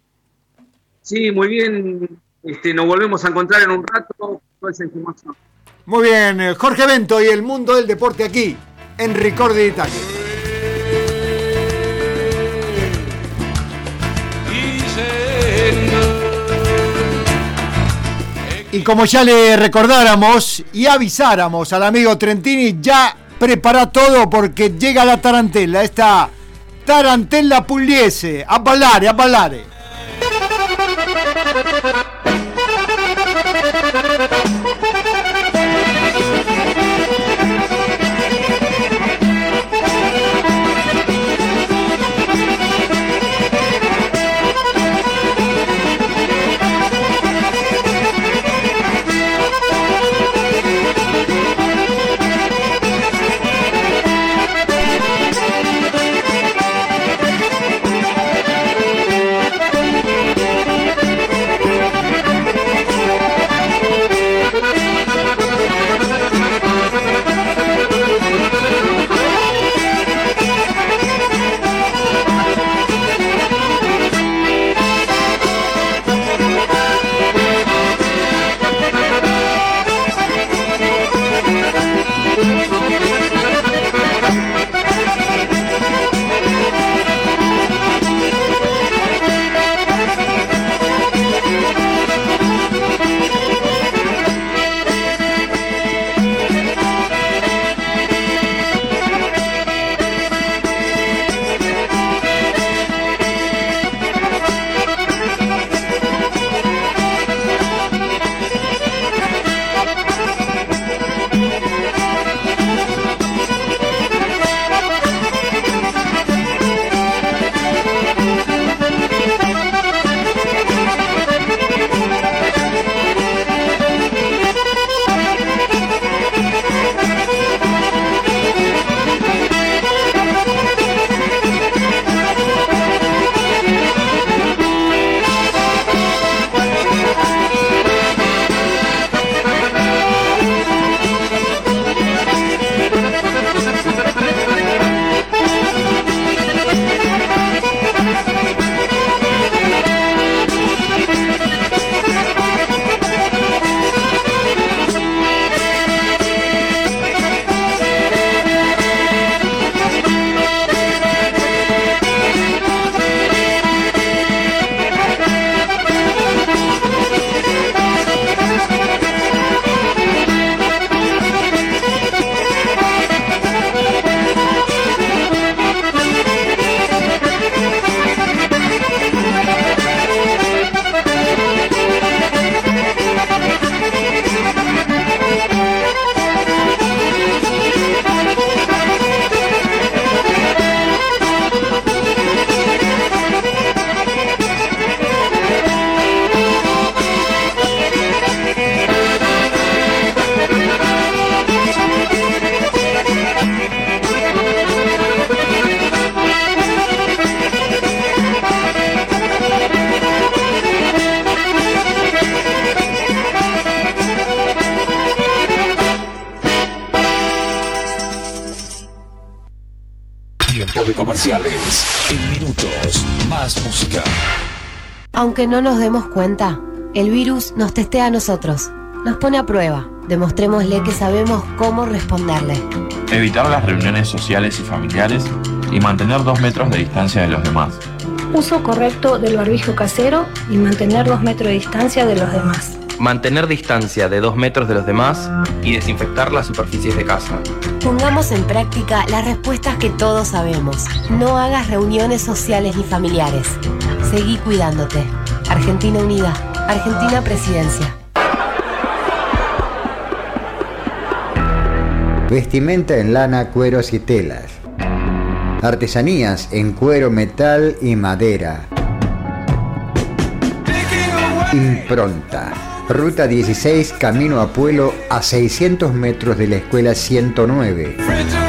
Sí, muy bien. Nos volvemos a encontrar en un rato con toda esa información. Muy bien, Jorge Bento y el mundo del deporte aquí en Ricordi Italia. Y como ya le recordáramos y avisáramos al amigo Trentini, ya prepara todo porque llega la tarantella, esta tarantella pugliese, a ballare. Tiempo de comerciales. En minutos, más música. Aunque no nos demos cuenta, el virus nos testea a nosotros. Nos pone a prueba. Demostrémosle que sabemos cómo responderle. Evitar las reuniones sociales y familiares y mantener 2 metros de distancia de los demás. Uso correcto del barbijo casero y mantener 2 metros de distancia de los demás. Mantener distancia de 2 metros de los demás y desinfectar las superficies de casa. Pongamos en práctica las respuestas que todos sabemos. No hagas reuniones sociales ni familiares. Seguí cuidándote. Argentina Unida. Argentina Presidencia. Vestimenta en lana, cueros y telas. Artesanías en cuero, metal y madera. Impronta. Ruta 16, camino a Puelo, a 600 metros de la escuela 109.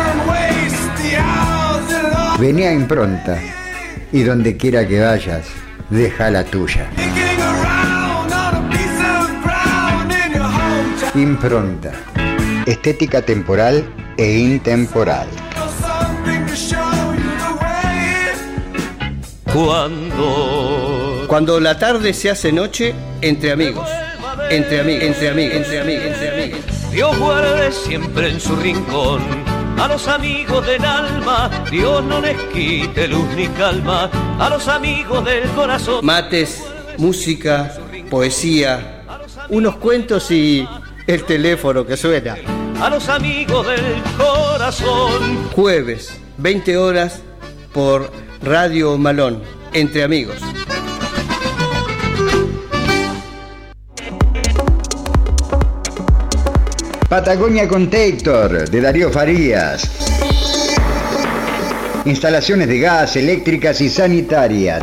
Vení a Impronta y donde quiera que vayas, deja la tuya. Impronta. Estética temporal e intemporal. Cuando la tarde se hace noche, entre amigos. Entre amigos. Dios guarde siempre en su rincón a los amigos del alma. Dios no les quite luz ni calma a los amigos del corazón. Mates, música, poesía, unos cuentos y el teléfono que suena. A los amigos del corazón. Jueves, 20 horas por Radio Malón. Entre amigos. Patagonia Contactor, de Darío Farías. Instalaciones de gas, eléctricas y sanitarias.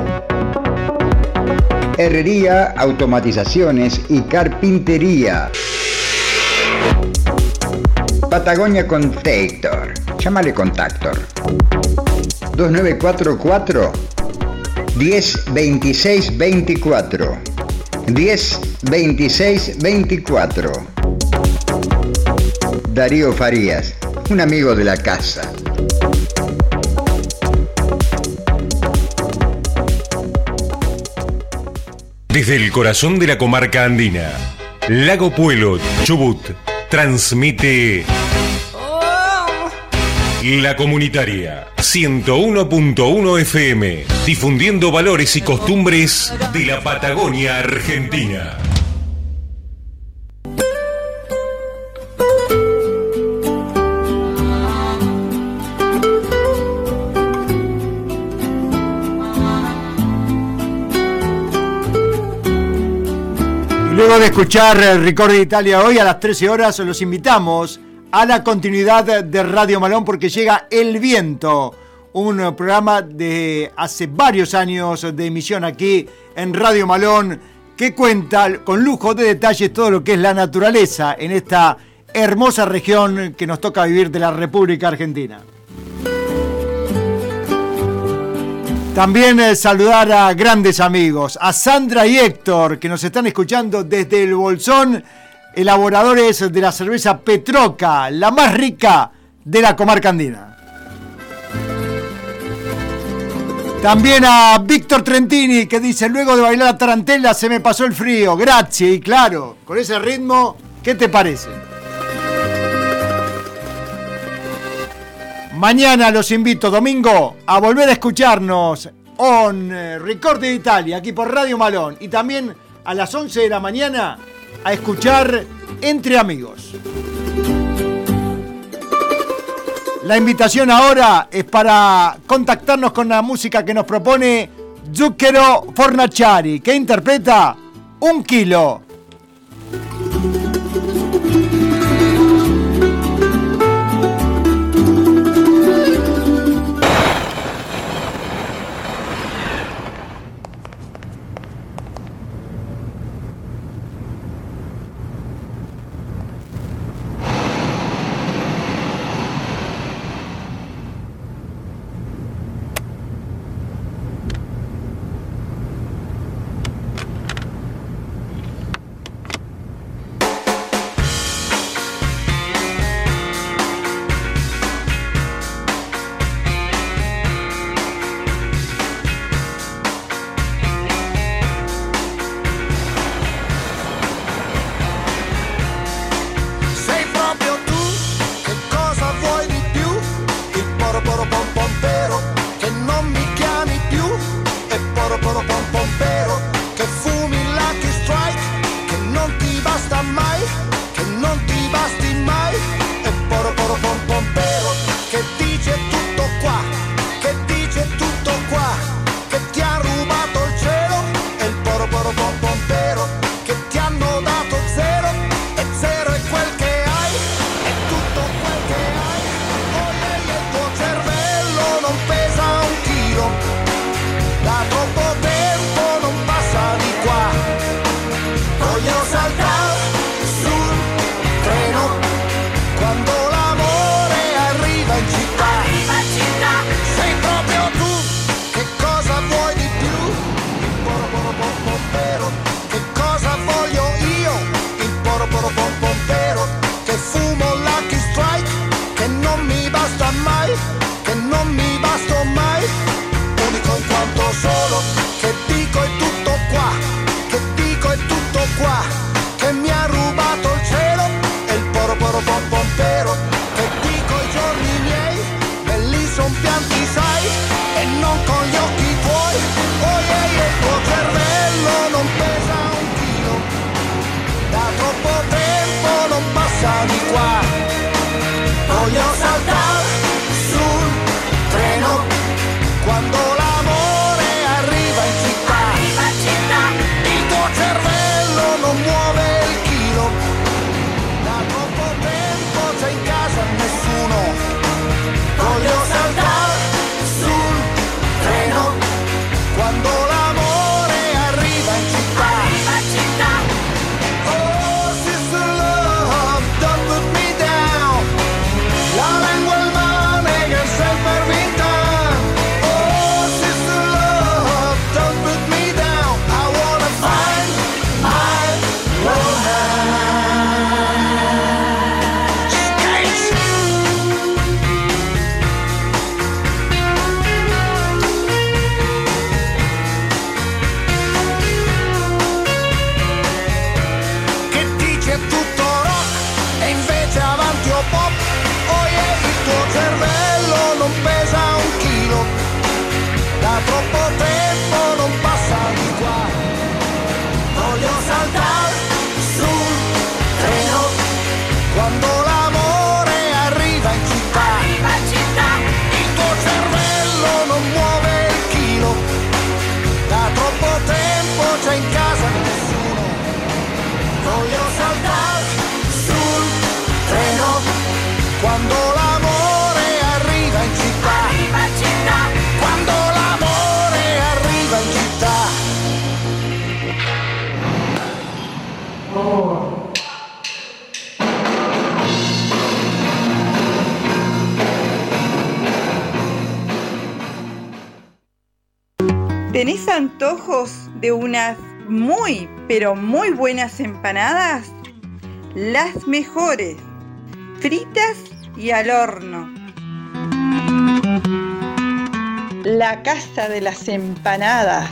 Herrería, automatizaciones y carpintería. Patagonia Contactor. Llámale Contactor. 2944 10 26 24. 10 26 24. Darío Farías, un amigo de la casa. Desde el corazón de la comarca andina, Lago Puelo, Chubut, transmite La Comunitaria 101.1 FM, difundiendo valores y costumbres de la Patagonia Argentina. Luego de escuchar Ricordi d'Italia hoy a las 13 horas, los invitamos a la continuidad de Radio Malón porque llega El Viento, un programa de hace varios años de emisión aquí en Radio Malón que cuenta con lujo de detalles todo lo que es la naturaleza en esta hermosa región que nos toca vivir de la República Argentina. También saludar a grandes amigos, a Sandra y Héctor, que nos están escuchando desde el Bolsón, elaboradores de la cerveza Petroca, la más rica de la comarca andina. También a Víctor Trentini, que dice, luego de bailar la tarantela se me pasó el frío, gracias, y claro, con ese ritmo, ¿qué te parece? Mañana los invito, domingo, a volver a escucharnos on Ricordi d'Italia, aquí por Radio Malón. Y también a las 11 de la mañana a escuchar Entre Amigos. La invitación ahora es para contactarnos con la música que nos propone Zucchero Fornaciari, que interpreta Un Kilo. pompero, che non mi chiami più, e poro poro pom pompero, che fumi Lucky Strike, che non ti basta mai, che non ti basti mai, e poro poro pom pompero, che dice tutto qua, che dice tutto qua, che ti ha rubato il cielo, e il poro poro pom pompero, che ti hanno dato zero, e zero è quel che hai, è tutto quel che hai, oh lei il tuo cervello non pesa un chilo, da troppo tempo non passa di qua, voglio saltare sul treno, quando l'amore arriva in città, sei proprio tu, che cosa vuoi di più, il poro poro pom pompero, che cosa voglio io, il poro poro pom pompero, che fumo Lucky Strike, che non mi basta mai, che non mi basto mai, unico in quanto solo, che dico è tutto qua, che dico è tutto qua, che mi ha rubato il cielo, e il poro poro pom pompero, che dico i giorni miei, belli son pianti sai, e non con gli occhi tuoi, oh yeah, yeah, il tuo cervello non pesa un chilo, da troppo tempo non passa di qua, voglio saltare sul treno, quando l'amore arriva in città, il tuo cervello non muove il chilo, da troppo tempo c'è in casa nessuno, voglio saltare sul treno, quando l'amore arriva in città, oh sister love, don't put me down, la lingua il male che sempre vinta, oh sister love, don't put me down, I wanna find my romance. Che dice tutto rock e invece avanti o pop, oh yeah, il tuo cervello non pesa un chilo, da troppo tempo non passa di qua, voglio saltare sul treno, quando l'amore arriva in città, il tuo cervello non muove il chilo, da troppo tempo c'è in casa nessuno, voglio saltare sul treno, quando l'amore arriva in città, quando l'amore arriva in città. ¿Tenés antojos de unas muy, pero muy buenas empanadas? Las mejores, fritas y al horno. La Casa de las Empanadas.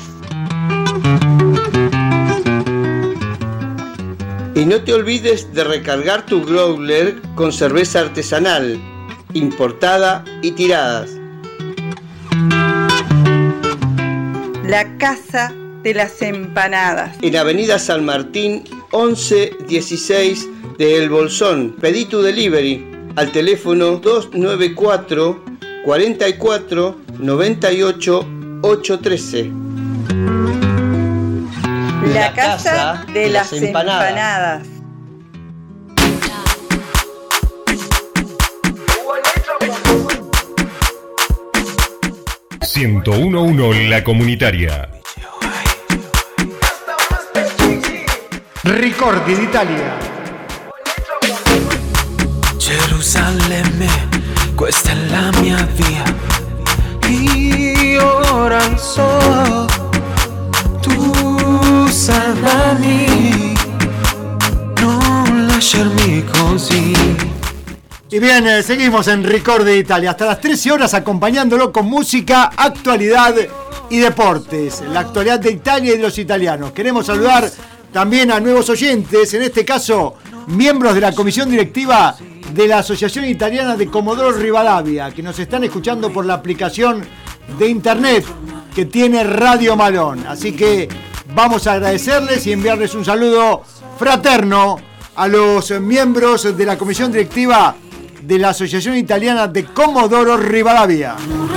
Y no te olvides de recargar tu growler con cerveza artesanal, importada y tiradas. La Casa de las Empanadas. En Avenida San Martín, 1116 de El Bolsón. Pedí tu delivery al teléfono 294 44 98 813. La Casa de las Empanadas. 101.1 La Comunitaria. Ricordi d'Italia. Gerusalemme, questa è la mia via. Io ora so, tu salvami, non lasciarmi così. Y bien, seguimos en Ricordi d'Italia hasta las 13 horas acompañándolo con música, actualidad y deportes. La actualidad de Italia y de los italianos. Queremos saludar también a nuevos oyentes, en este caso miembros de la comisión directiva de la Asociación Italiana de Comodoro Rivadavia, que nos están escuchando por la aplicación de internet que tiene Radio Malón. Así que vamos a agradecerles y enviarles un saludo fraterno a los miembros de la comisión directiva de la Asociación Italiana de Comodoro Rivadavia.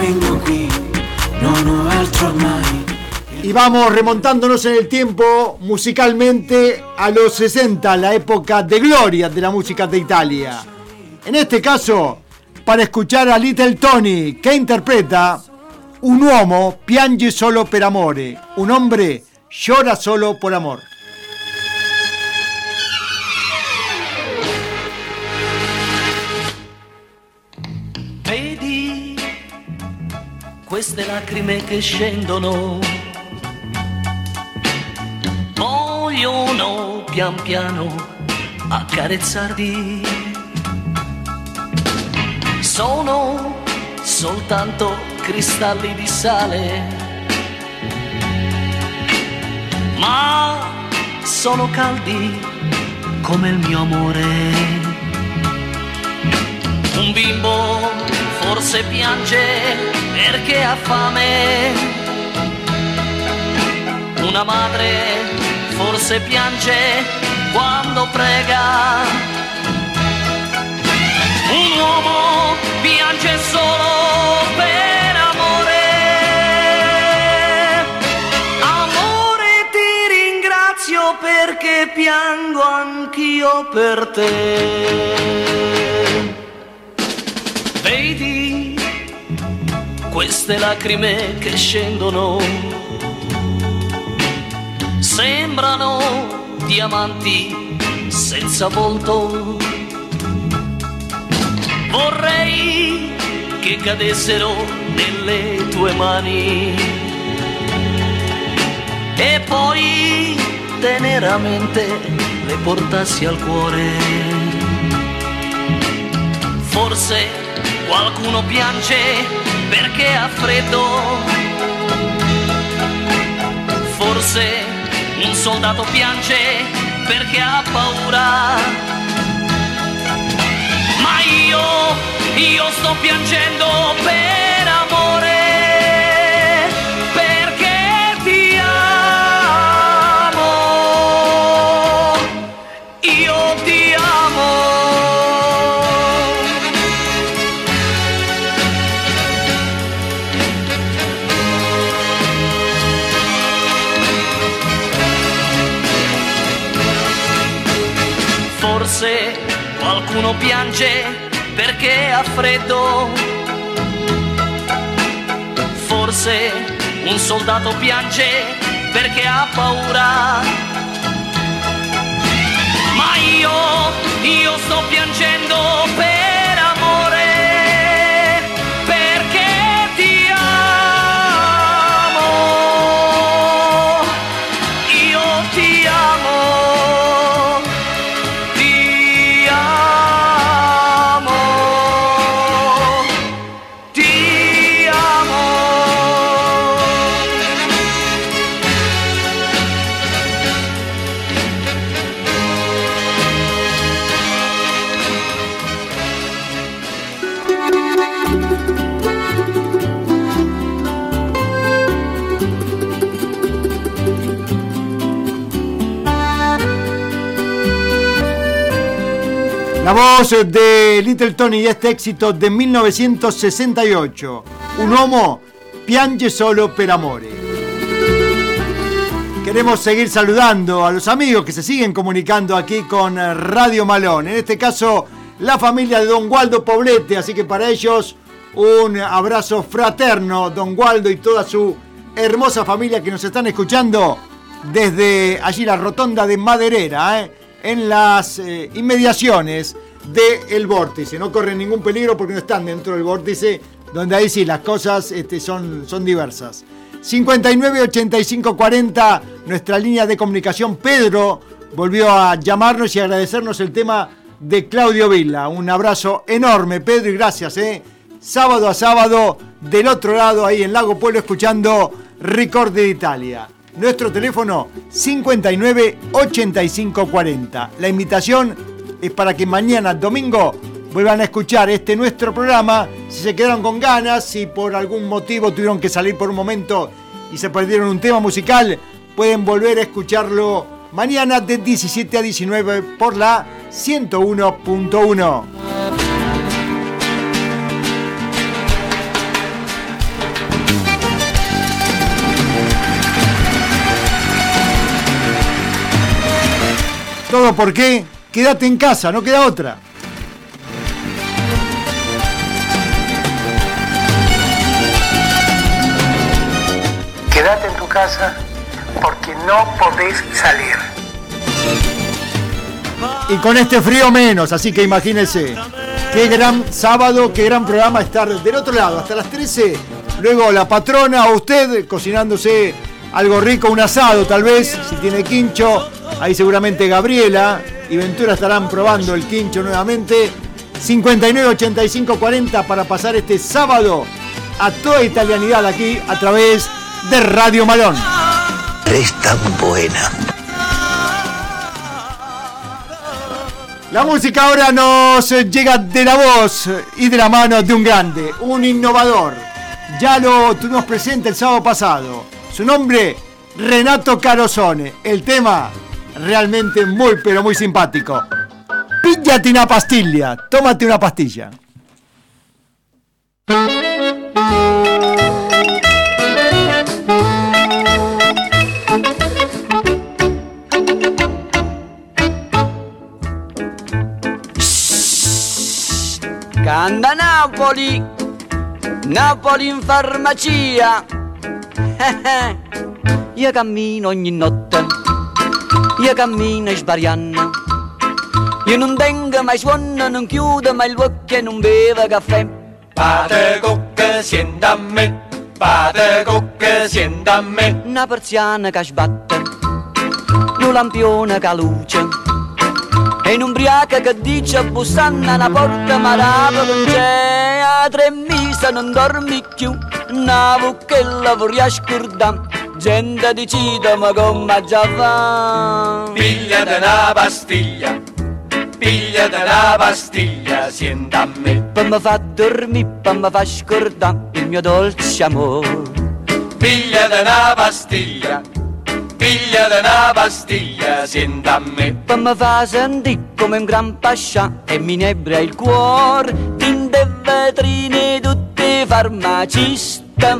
Y vamos remontándonos en el tiempo musicalmente a los 60, la época de gloria de la música de Italia. En este caso, para escuchar a Little Tony, que interpreta Un uomo piange solo per amore, un hombre llora solo por amor. Vedi queste lacrime che scendono, vogliono pian piano accarezzarti. Sono soltanto cristalli di sale, ma sono caldi come il mio amore. Un bimbo forse piange perché ha fame, una madre forse piange quando prega. Un uomo piange solo per amore. Amore, ti ringrazio perché piango anch'io per te. Vedi queste lacrime che scendono, sembrano diamanti senza volto. Vorrei che cadessero nelle tue mani e poi teneramente le portassi al cuore. Forse qualcuno piange perché ha freddo, forse un soldato piange perché ha paura. Ma io sto piangendo per amore, perché ti amo, io ti amo. Forse qualcuno piange perché ha freddo, forse un soldato piange perché ha paura. Ma io sto piangendo per amore, perché ti amo, io ti amo. La voz de Little Tony y este éxito de 1968. Un uomo piange solo per amore. Queremos seguir saludando a los amigos que se siguen comunicando aquí con Radio Malón. En este caso, la familia de Don Waldo Poblete. Así que para ellos, un abrazo fraterno, Don Waldo y toda su hermosa familia que nos están escuchando desde allí la rotonda de Maderera, en las inmediaciones del vórtice. No corren ningún peligro porque no están dentro del vórtice, donde ahí sí las cosas son diversas. 59 85 40, nuestra línea de comunicación. Pedro volvió a llamarnos y agradecernos el tema de Claudio Villa. Un abrazo enorme, Pedro, y gracias. Sábado a sábado, del otro lado, ahí en Lago Pueblo, escuchando Ricordi d'Italia. Nuestro teléfono 59 85 40. La invitación es para que mañana, domingo, vuelvan a escuchar este nuestro programa. Si se quedaron con ganas, si por algún motivo tuvieron que salir por un momento y se perdieron un tema musical, pueden volver a escucharlo mañana de 17 a 19 por la 101.1. ¿Todo por qué? Quédate en casa, no queda otra. Quédate en tu casa porque no podés salir. Y con este frío menos, así que imagínense. Qué gran sábado, qué gran programa estar del otro lado, hasta las 13. Luego la patrona o usted cocinándose algo rico, un asado tal vez, si tiene quincho. Ahí seguramente Gabriela y Ventura estarán probando el quincho nuevamente. 59 85 40 para pasar este sábado a toda italianidad aquí a través de Radio Malón. Es tan buena. La música ahora nos llega de la voz y de la mano de un grande, un innovador. Ya lo tuvimos presente el sábado pasado. Su nombre, Renato Carosone. El tema, realmente muy pero muy simpático. Píllate una pastilla, tómate una pastilla. Canta Napoli, Napoli in farmacia. Io cammino ogni notte, io cammino sbariando. Io non tengo mai suono, non chiudo mai gli occhi e non bevo caffè. Padre Cucca, sienta a me, Padre Cucca, sienta a me. Una persiana che sbatte, un lampione che luce. E un ubriaca che dice bussando alla porta ma la non c'è. A 3 mesi non dormi più, una che lavori a scordare. Gente decide ma come già va. Pigliate una pastiglia, pigliate una pastiglia, sienta a me. Per mi fa dormire, per mi fa scordare il mio dolce amore. Pigliate una pastiglia, pigliate una pastiglia, sienta a me. Per mi fa sentire come un gran pascià e mi inebria il cuore. Tinte vetrine tutte farmaciste.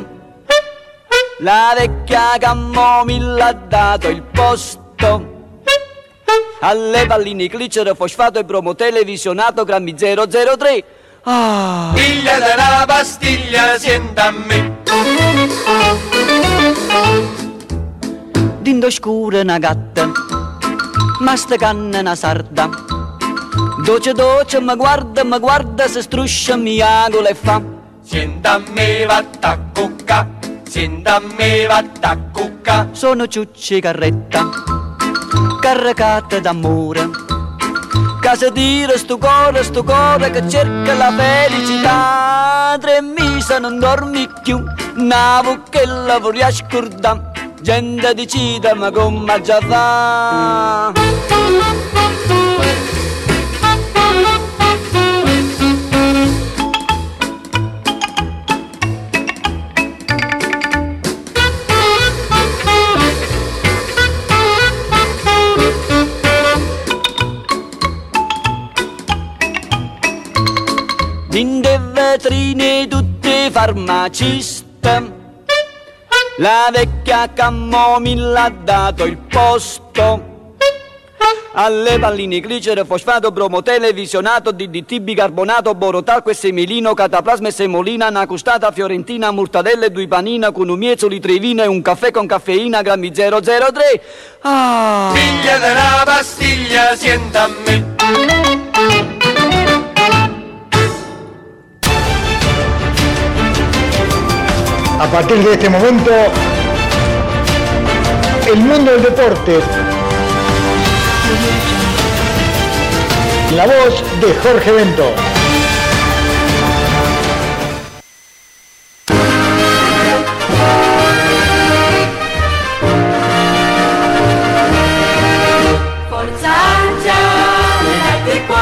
La vecchia camomilla ha dato il posto alle palline glicero, fosfato e bromo televisionato grammi 003. Ah. Pigliate una pastiglia, sienta a me. Dindo scura una gatta, ma sta canna una sarda. Doce doce mi guarda, se struscia mi agola e fa. Sienta a me, vatta a cucca, sienta a me, vatta a cucca. Sono ciucci carretta, caricata d'amore. Casa tira sto cuore che cerca la felicità. 3 mesi non dormi più, navo che lavori a scordare. Gente decide ma come già va. In de vetrine tutte farmaciste. La vecchia camomilla ha dato il posto alle palline glicero, fosfato, bromo televisionato, DDT, bicarbonato, borotalco e semelino, cataplasma e semolina, una custata fiorentina, mortadelle, 2 panina con un miezzo di vino e un caffè con caffeina, grammi 003. Ah. Pigliate una pastiglia, sienta a me. A partir de este momento, el mundo del deporte. La voz de Jorge Bento. Forza gialla,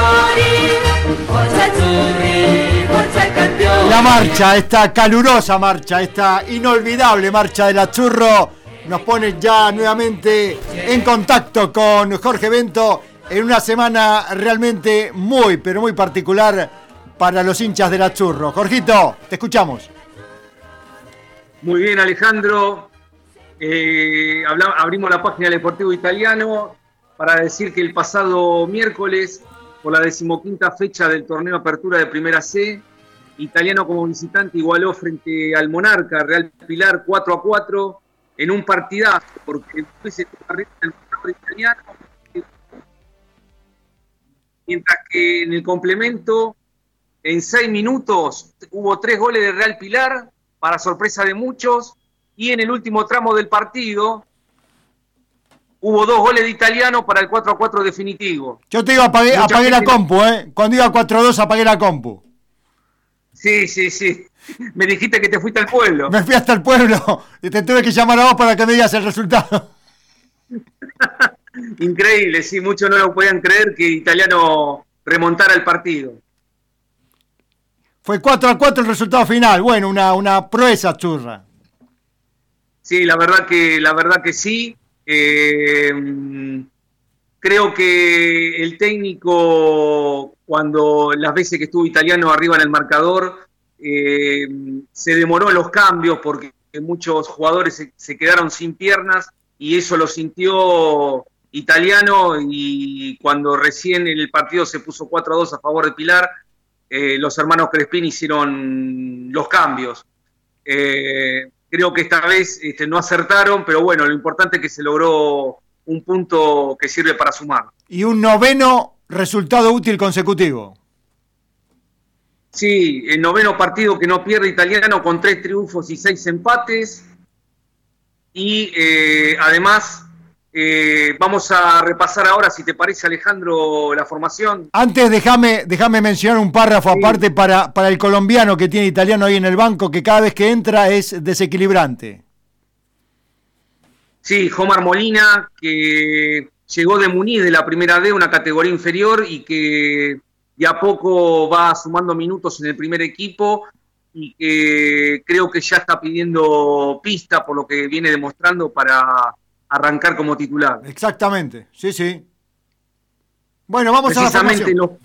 La marcha, esta calurosa marcha, esta inolvidable marcha del Azzurro nos pone ya nuevamente en contacto con Jorge Bento en una semana realmente muy, pero muy particular para los hinchas del Azzurro. Jorgito, te escuchamos. Muy bien, Alejandro. Abrimos la página del Deportivo Italiano para decir que el pasado miércoles, por la 15ª fecha del torneo Apertura de Primera C, Italiano como visitante igualó frente al Monarca Real Pilar 4-4 en un partidazo, porque después se tuvo arriba el jugador italiano, mientras que en el complemento, en 6 minutos, hubo 3 goles de Real Pilar, para sorpresa de muchos, y en el último tramo del partido hubo 2 goles de Italiano para el 4-4 definitivo. Yo te digo, apagué la compu, Cuando iba 4-2 apagué la compu. Sí. Me dijiste que te fuiste al pueblo. Me fui hasta el pueblo y te tuve que llamar a vos para que me digas el resultado. Increíble, sí, muchos no lo podían creer que Italiano remontara el partido. Fue 4-4 el resultado final. Bueno, una proeza churra. Sí, la verdad que sí. Creo que el técnico, cuando las veces que estuvo Italiano arriba en el marcador, se demoró en los cambios porque muchos jugadores se quedaron sin piernas y eso lo sintió Italiano, y cuando recién el partido se puso 4-2 a favor de Pilar, los hermanos Crespin hicieron los cambios. Creo que esta vez no acertaron, pero bueno, lo importante es que se logró un punto que sirve para sumar. Y un 9º resultado útil consecutivo. Sí, el 9º partido que no pierde Italiano, con 3 triunfos y 6 empates. Y además, vamos a repasar ahora, si te parece, Alejandro, la formación. Antes déjame mencionar un párrafo aparte para el colombiano que tiene Italiano ahí en el banco, que cada vez que entra es desequilibrante. Sí, Omar Molina, que llegó de Muniz de la Primera D, una categoría inferior, y que de a poco va sumando minutos en el primer equipo, y que creo que ya está pidiendo pista por lo que viene demostrando para arrancar como titular. Exactamente, sí. Bueno, vamos a la formación.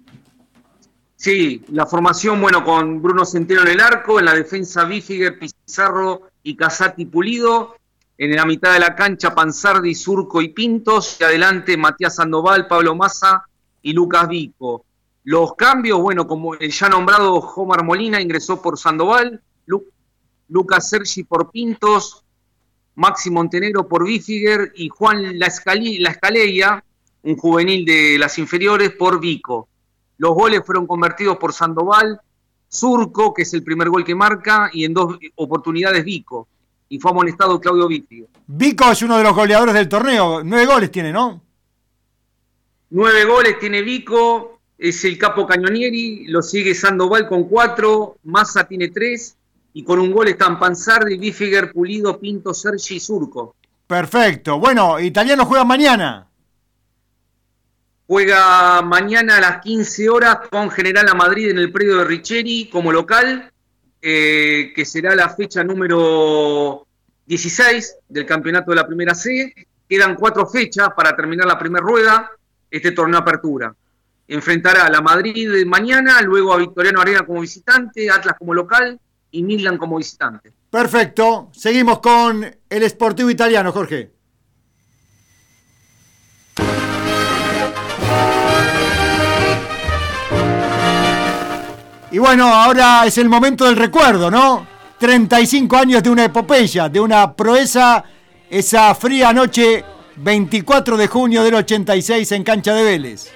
Sí, la formación, bueno, con Bruno Centeno en el arco, en la defensa Bifiger, Pizarro y Casati Pulido, en la mitad de la cancha Panzardi, Surco y Pintos, y adelante Matías Sandoval, Pablo Massa y Lucas Vico. Los cambios, bueno, como el ya nombrado Omar Molina ingresó por Sandoval, Lucas Sergi por Pintos, Maxi Montenegro por Bifiger y Juan La Escaleia, un juvenil de las inferiores, por Vico. Los goles fueron convertidos por Sandoval, Surco, que es el primer gol que marca, y en 2 oportunidades Vico. Y fue amonestado Claudio Bifiger. Vico es uno de los goleadores del torneo. 9 goles tiene, ¿no? 9 goles tiene Vico, es el capo Cañonieri, lo sigue Sandoval con 4, Massa tiene 3, y con un gol están Panzardi, Bifiger, Pulido, Pinto, Sergi y Surco. Perfecto. Bueno, Italiano juega mañana. Juega mañana a las 15 horas con General a Madrid en el predio de Richeri como local, que será la fecha número 16 del campeonato de la Primera C. Quedan 4 fechas para terminar la primera rueda, este torneo Apertura. Enfrentará a la Madrid mañana, luego a Victoriano Arena como visitante, Atlas como local y Midland como visitante. Perfecto. Seguimos con el Sportivo Italiano, Jorge. Y bueno, ahora es el momento del recuerdo, ¿no? 35 años de una epopeya, de una proeza, esa fría noche, 24 de junio del 86 en cancha de Vélez.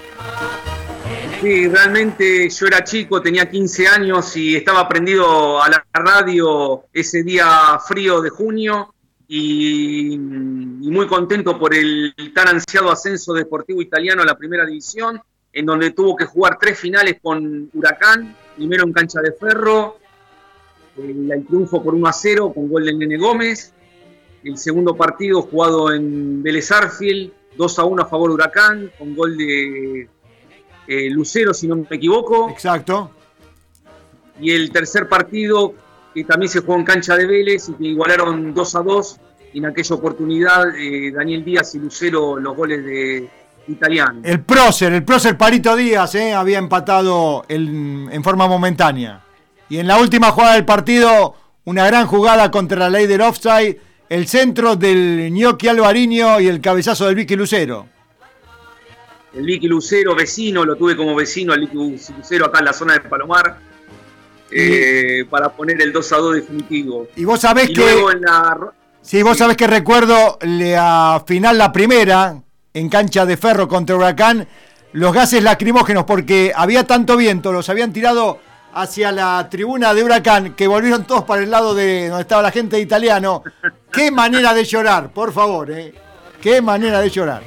Sí, realmente yo era chico, tenía 15 años y estaba prendido a la radio ese día frío de junio y muy contento por el tan ansiado ascenso de Sportivo Italiano a la primera división, en donde tuvo que jugar 3 finales con Huracán, primero en cancha de Ferro, el triunfo por 1-0 con gol del Nene Gómez, el segundo partido jugado en Vélez Arfield, 2-1 a favor de Huracán, con gol de Lucero, si no me equivoco. Exacto. Y el tercer partido, que también se jugó en cancha de Vélez y que igualaron 2-2. Y en aquella oportunidad, Daniel Díaz y Lucero los goles de Italiano. El prócer Parito Díaz había empatado en forma momentánea. Y en la última jugada del partido, una gran jugada contra la ley del offside, el centro del Gnocchi Alvariño y el cabezazo del Vicky Lucero. El Vicky Lucero, vecino, lo tuve como vecino al Vicky Lucero acá en la zona de Palomar, para poner el 2-2 definitivo. Y vos sabés vos sabés que recuerdo la final, la primera, en cancha de Ferro contra Huracán, los gases lacrimógenos, porque había tanto viento, los habían tirado hacia la tribuna de Huracán, que volvieron todos para el lado de donde estaba la gente de Italiano. ¡Qué manera de llorar, por favor! ¡Qué manera de llorar!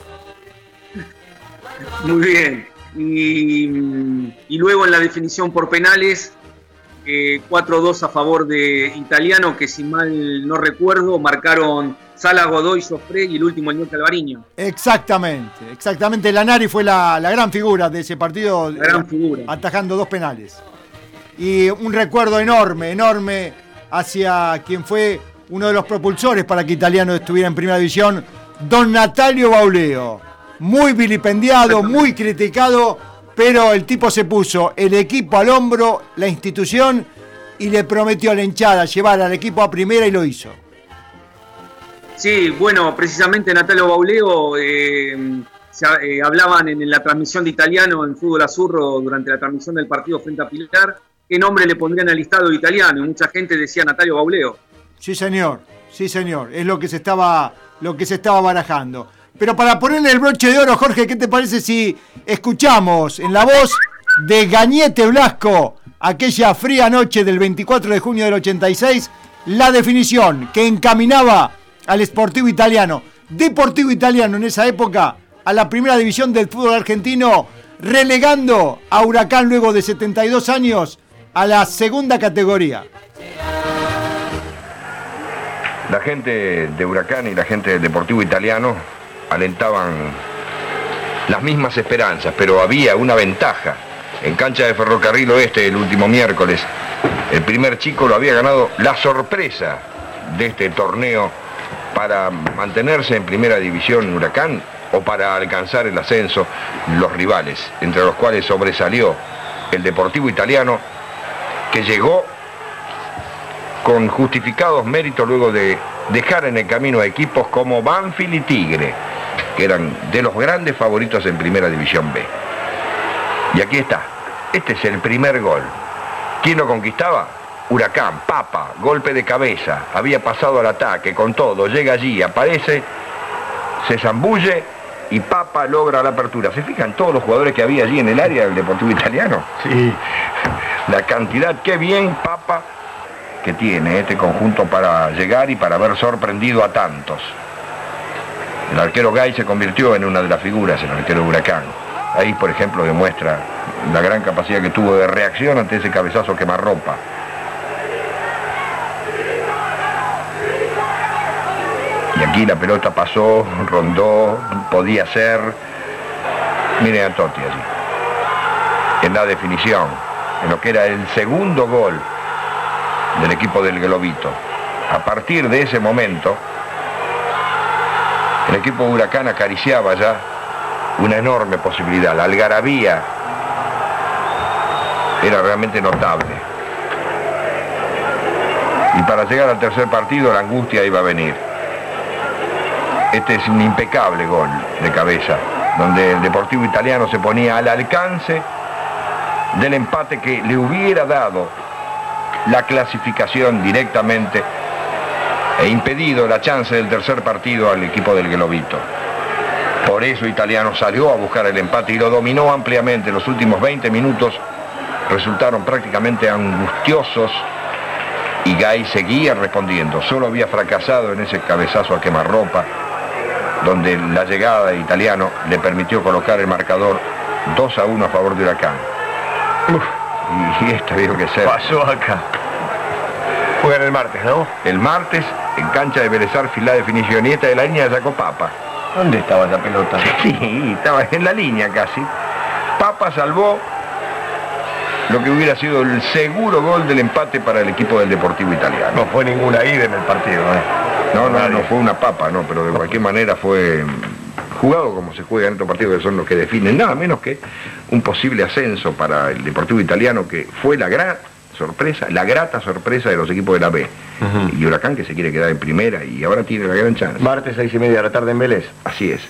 Muy bien. Y luego en la definición por penales, 4-2 a favor de Italiano, que si mal no recuerdo, marcaron Sala, Godoy, Sofré y el último el Gnocchi Alvariño. Exactamente. Lanari fue la gran figura de ese partido, atajando 2 penales. Y un recuerdo enorme hacia quien fue uno de los propulsores para que Italiano estuviera en primera división, don Natalio Bauleo. Muy vilipendiado, muy criticado, pero el tipo se puso el equipo al hombro, la institución, y le prometió a la hinchada llevar al equipo a primera y lo hizo. Sí, bueno, precisamente Natalio Bauleo, hablaban en la transmisión de Italiano en Fútbol Azurro durante la transmisión del partido frente a Pilar, qué nombre le pondrían al listado de Italiano, y mucha gente decía Natalio Bauleo. Sí, señor, es lo que se estaba barajando. Pero para ponerle el broche de oro, Jorge, ¿qué te parece si escuchamos en la voz de Gañete Blasco, aquella fría noche del 24 de junio del 86, la definición que encaminaba al Sportivo Italiano, Deportivo Italiano en esa época, a la primera división del fútbol argentino, relegando a Huracán luego de 72 años a la segunda categoría? La gente de Huracán y la gente del Deportivo Italiano alentaban las mismas esperanzas, pero había una ventaja. En cancha de Ferrocarril Oeste el último miércoles, el primer chico lo había ganado la sorpresa de este torneo para mantenerse en primera división Huracán o para alcanzar el ascenso los rivales, entre los cuales sobresalió el Deportivo Italiano, que llegó con justificados méritos luego de dejar en el camino a equipos como Banfield y Tigre, que eran de los grandes favoritos en Primera División B. Y aquí está, este es el primer gol. ¿Quién lo conquistaba? Huracán, Papa, golpe de cabeza, había pasado al ataque con todo, llega allí, aparece, se zambulle y Papa logra la apertura. ¿Se fijan todos los jugadores que había allí en el área del Deportivo Italiano? Sí. La cantidad, qué bien Papa que tiene este conjunto para llegar y para haber sorprendido a tantos. El arquero Gay se convirtió en una de las figuras, el arquero de Huracán. Ahí, por ejemplo, demuestra la gran capacidad que tuvo de reacción ante ese cabezazo quemarropa. Y aquí la pelota pasó, rondó, podía ser. Miren a Totti allí. En la definición, en lo que era el segundo gol del equipo del Globito. A partir de ese momento, el equipo de Huracán acariciaba ya una enorme posibilidad. La algarabía era realmente notable. Y para llegar al tercer partido la angustia iba a venir. Este es un impecable gol de cabeza, donde el Deportivo Italiano se ponía al alcance del empate que le hubiera dado la clasificación directamente e impedido la chance del tercer partido al equipo del Globito. Por eso Italiano salió a buscar el empate y lo dominó ampliamente. Los últimos 20 minutos resultaron prácticamente angustiosos y Gay seguía respondiendo. Solo había fracasado en ese cabezazo a quemarropa, donde la llegada de Italiano le permitió colocar el marcador 2-1 a favor de Huracán. Y esto dijo que ser. Pasó acá. Juegan el martes, ¿no? El martes, en cancha de Vélez Sarsfield, la definición. Y esta de la línea sacó Papa. ¿Dónde estaba esa pelota? Sí, estaba en la línea casi. Papa salvó lo que hubiera sido el seguro gol del empate para el equipo del Deportivo Italiano. No fue ninguna ida en el partido, ¿eh? No fue una papa, no, pero de cualquier manera fue jugado como se juega en estos partidos, que son los que definen nada menos que un posible ascenso para el Deportivo Italiano, que fue la grata sorpresa de los equipos de la B. Y Huracán, que se quiere quedar en primera y ahora tiene la gran chance. Martes 6:30 de la tarde en Vélez. Así es.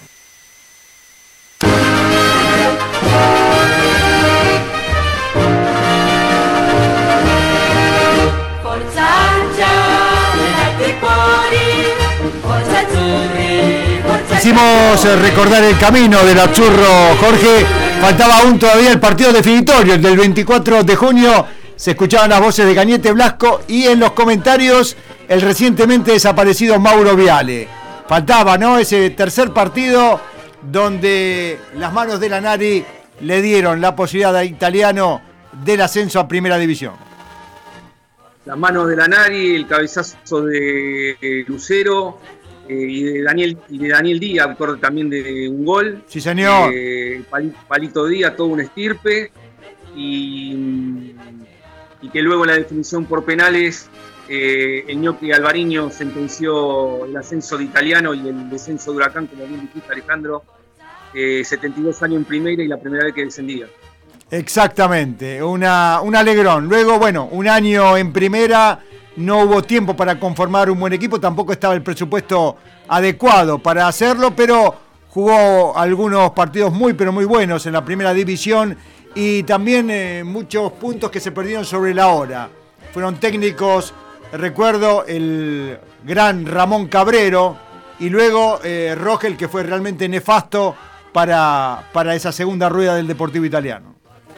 Quisimos recordar el camino del Azzurro, Jorge. Faltaba aún todavía el partido definitorio, el del 24 de junio. Se escuchaban las voces de Cañete Blasco y en los comentarios el recientemente desaparecido Mauro Viale. Faltaba, ¿no?, ese tercer partido donde las manos de Lanari le dieron la posibilidad a Italiano del ascenso a Primera División. Las manos de Lanari, el cabezazo de Lucero y de Daniel Díaz, autor también de un gol. Sí, señor. Palito Díaz, todo un estirpe. Y que luego en la definición por penales, el Ñoqui Alvariño sentenció el ascenso de Italiano y el descenso de Huracán, como bien dijiste, Alejandro, 72 años en primera y la primera vez que descendía. Exactamente, un alegrón. Luego, bueno, un año en primera, no hubo tiempo para conformar un buen equipo, tampoco estaba el presupuesto adecuado para hacerlo, pero jugó algunos partidos muy, pero muy buenos en la Primera División y también muchos puntos que se perdieron sobre la hora. Fueron técnicos, recuerdo, el gran Ramón Cabrero y luego Rogel, que fue realmente nefasto para esa segunda rueda del Deportivo Italiano.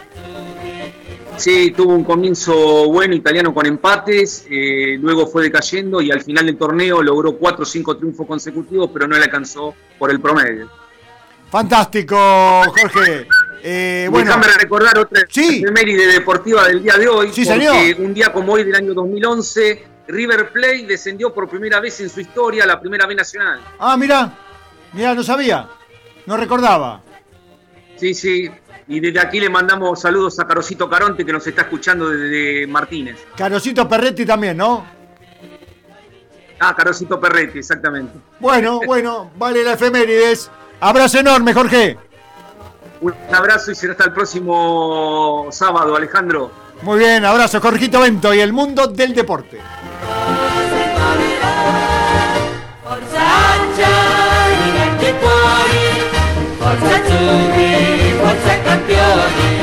Sí, tuvo un comienzo bueno Italiano con empates, luego fue decayendo y al final del torneo logró 4 o 5 triunfos consecutivos, pero no le alcanzó por el promedio. Fantástico, Jorge. Bueno, déjame recordar otra efeméride deportiva del día de hoy, sí, porque señor. Un día como hoy del año 2011, River Plate descendió por primera vez en su historia a la Primera B Nacional. Ah, mirá, no sabía, no recordaba. Sí. Y desde aquí le mandamos saludos a Carosito Caronte, que nos está escuchando desde Martínez. Carosito Perretti también, ¿no? Ah, Carosito Perretti, exactamente. Bueno, vale la efemérides. Abrazo enorme, Jorge. Un abrazo y será hasta el próximo sábado, Alejandro. Muy bien, abrazo, Jorgito Bento y el mundo del deporte. Forza campioni.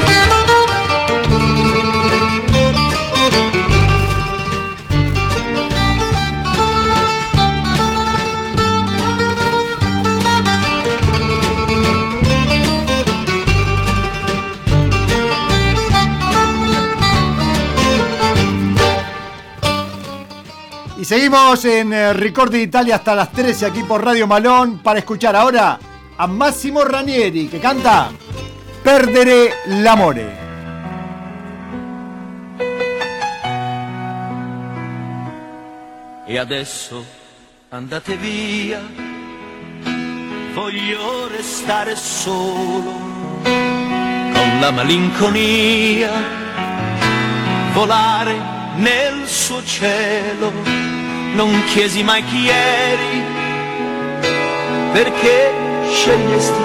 Y seguimos en Ricordi d'Italia hasta las 13 aquí por Radio Malón para escuchar ahora a Massimo Ranieri che canta Perdere l'amore. E adesso andate via, voglio restare solo con la malinconia, volare nel suo cielo. Non chiesi mai chi eri, perché scegliesti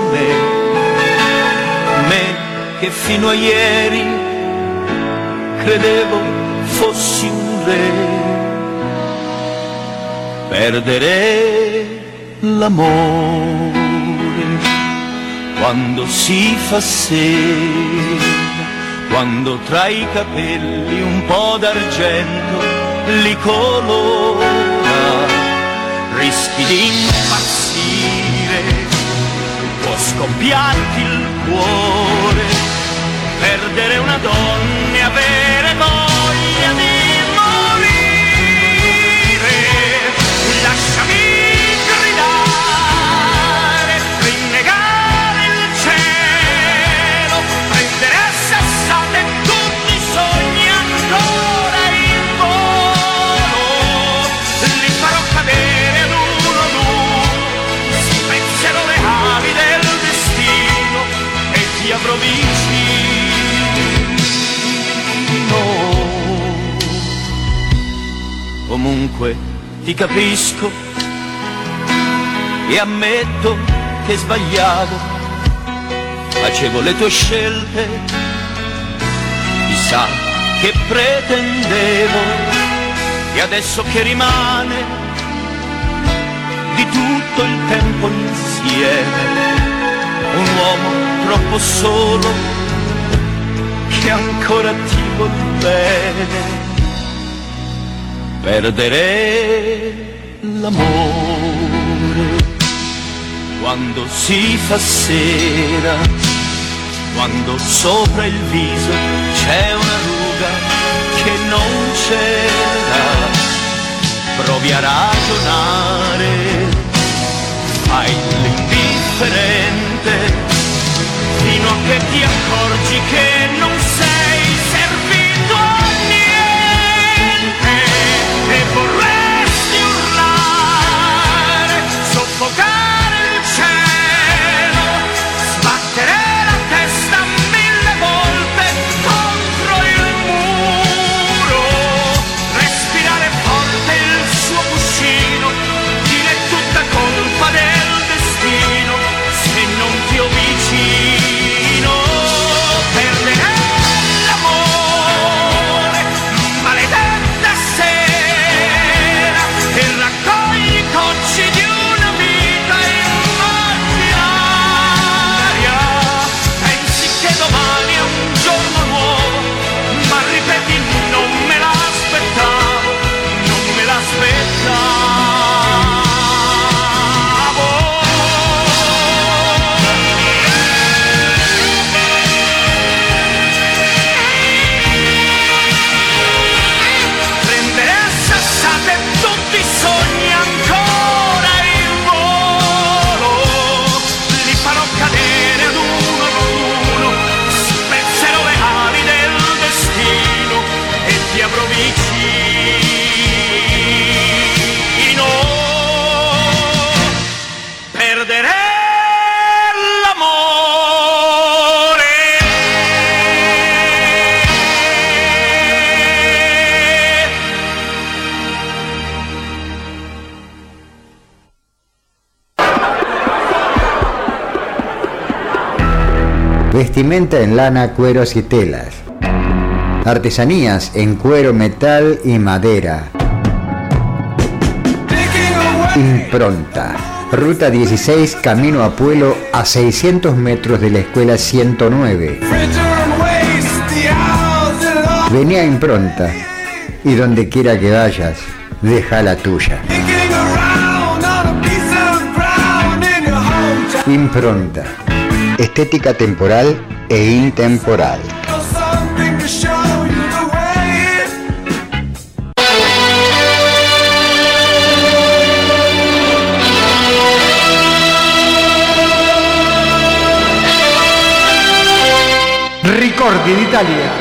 me che fino a ieri credevo fossi un re. Perdere l'amore quando si fa sera, quando tra i capelli un po' d'argento li colora, rischi di impazzire, può scoppiarti il cuore, perdere una donna e avere voglia di morire. Lasciami gridare, rinnegare il cielo, prendere a sassate tutti i sogni ancora in volo, li farò cadere ad uno ad uno, spezierò le ali del destino e ti avrò vicino. comunque ti capisco e ammetto che sbagliavo, facevo le tue scelte, chissà che pretendevo, e adesso che rimane di tutto il tempo insieme, un uomo troppo solo che ancora ti vuol bene. Perdere l'amore quando si fa sera, quando sopra il viso c'è una ruga che non c'era. Provi a ragionare, fai l'indifferente, fino a che ti accorgi che non sei servito a niente e vorresti urlare, soffocare il cielo, sbattere la testa 1000 volte contro il muro, respirare forte il suo cuscino, dire tutta colpa del destino se non ti ho vicino. Perdere l'amore, maledetta sera, e raccogli i cocci di una vita immaginaria. Pensi che domani è un giorno nuovo, ma ripeti non me l'aspettavo, non me l'aspettavo. Prendere a sassate tutti i sogni ancora in volo, li farò cadere ad uno ad uno, spezzerò le ali del destino e ti avrò vicino. Perdere l'amore. Vestimenta en lana, cueros y telas. Artesanías en cuero, metal y madera. Impronta. Ruta 16, camino a Puelo, a 600 metros de la escuela 109. Vení a Impronta y donde quiera que vayas, deja la tuya. Impronta. Estética temporal e intemporal. Ricordi d'Italia.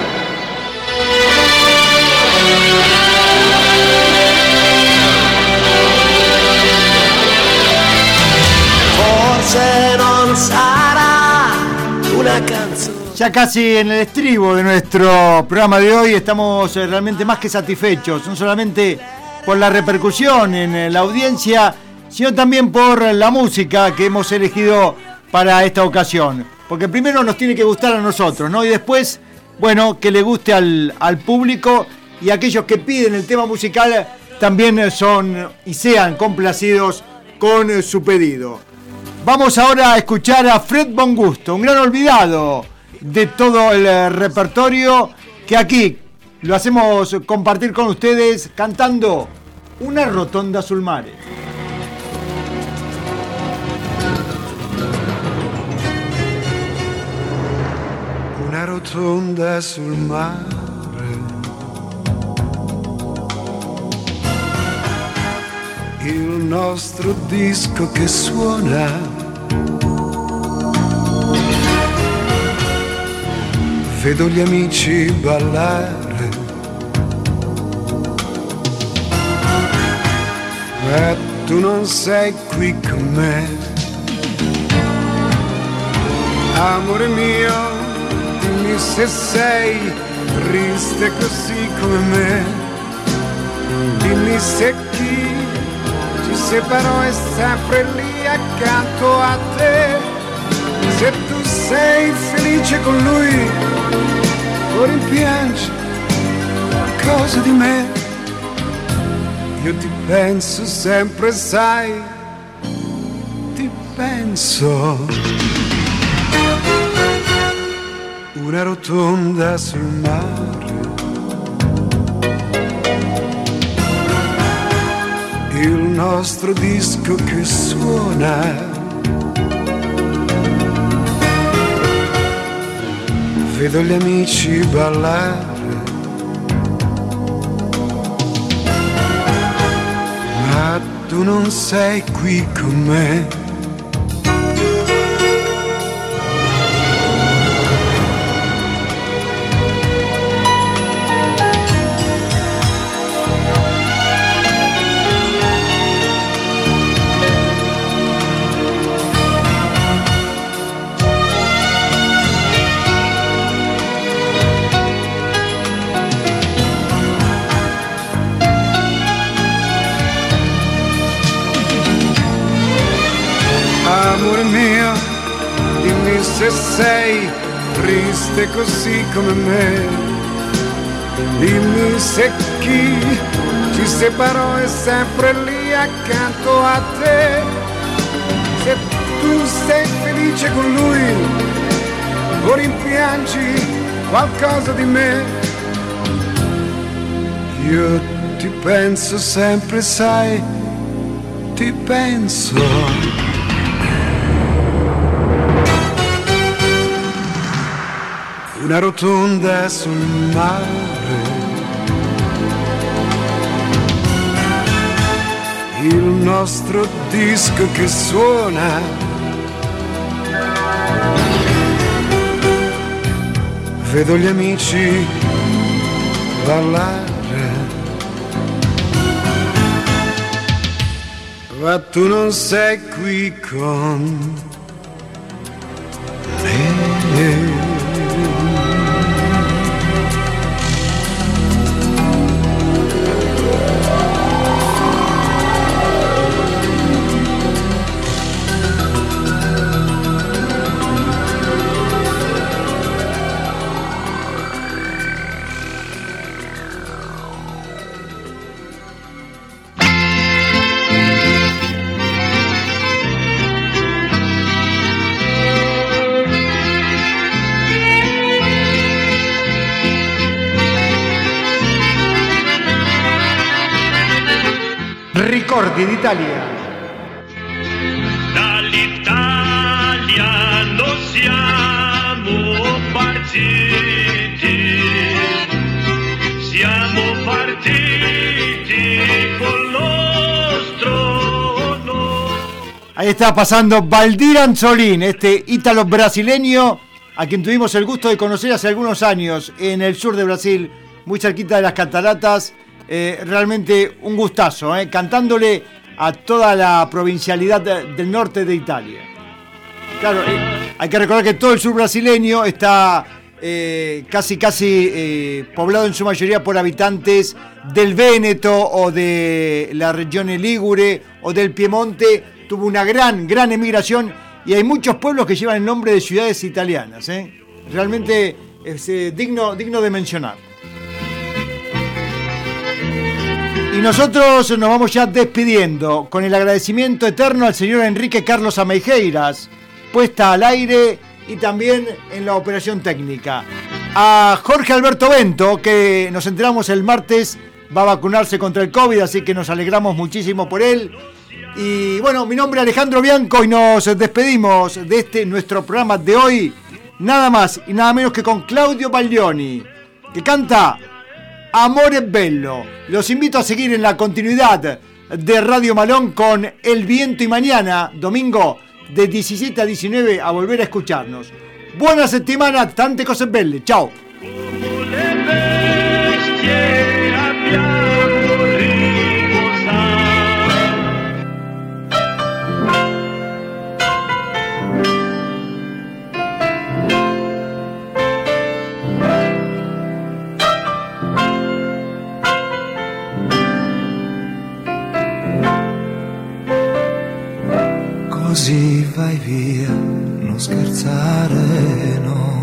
Forse non sarà una canzone. Ya casi en el estribo de nuestro programa de hoy, estamos realmente más que satisfechos, no solamente por la repercusión en la audiencia, sino también por la música que hemos elegido para esta ocasión. Porque primero nos tiene que gustar a nosotros, ¿no? Y después, bueno, que le guste al público, y aquellos que piden el tema musical también son y sean complacidos con su pedido. Vamos ahora a escuchar a Fred Von Gusto, un gran olvidado de todo el repertorio, que aquí lo hacemos compartir con ustedes cantando Una rotonda sul mare. Una rotonda sul mare, il nostro disco che suona, vedo gli amici ballare, ma tu non sei qui con me, amore mio. Dimmi se sei triste così come me, dimmi Dimmi se chi ci separò è sempre lì accanto a te. Se tu sei felice con lui o rimpiangi qualcosa di me, io ti penso sempre, sai, ti penso. Una rotonda sul mare, il nostro disco che suona, vedo gli amici ballare, ma tu non sei qui con me. Amore mio, dimmi se sei triste così come me. Dimmi se chi ci separò è sempre lì accanto a te. Se tu sei felice con lui o rimpiangi qualcosa di me, io ti penso sempre, sai, ti penso. Una rotonda sul mare, il nostro disco che suona, vedo gli amici ballare, ma tu non sei qui con me. Ricordi d'Italia. Dall'Italia non siamo partiti, siamo partiti con nostro honor. Ahí está pasando Valdir Anzolín, este ítalo brasileño a quien tuvimos el gusto de conocer hace algunos años en el sur de Brasil, muy cerquita de las cataratas. Realmente un gustazo, cantándole a toda la provincialidad del norte de Italia. Claro, hay que recordar que todo el sur brasileño está casi poblado en su mayoría por habitantes del Véneto o de la región Ligure o del Piemonte. Tuvo una gran emigración y hay muchos pueblos que llevan el nombre de ciudades italianas. Realmente es digno de mencionar. Y nosotros nos vamos ya despidiendo con el agradecimiento eterno al señor Enrique Carlos Ameijeiras, puesta al aire y también en la operación técnica. A Jorge Alberto Bento, que nos enteramos el martes, va a vacunarse contra el COVID, así que nos alegramos muchísimo por él. Y bueno, mi nombre es Alejandro Bianco y nos despedimos de este nuestro programa de hoy, nada más y nada menos que con Claudio Baglioni, que canta Amore Bello. Los invito a seguir en la continuidad de Radio Malón con El Viento y mañana, domingo, de 17 a 19, a volver a escucharnos. Buona settimana, tante cose belle. Ciao. Così vai via, non scherzare, no.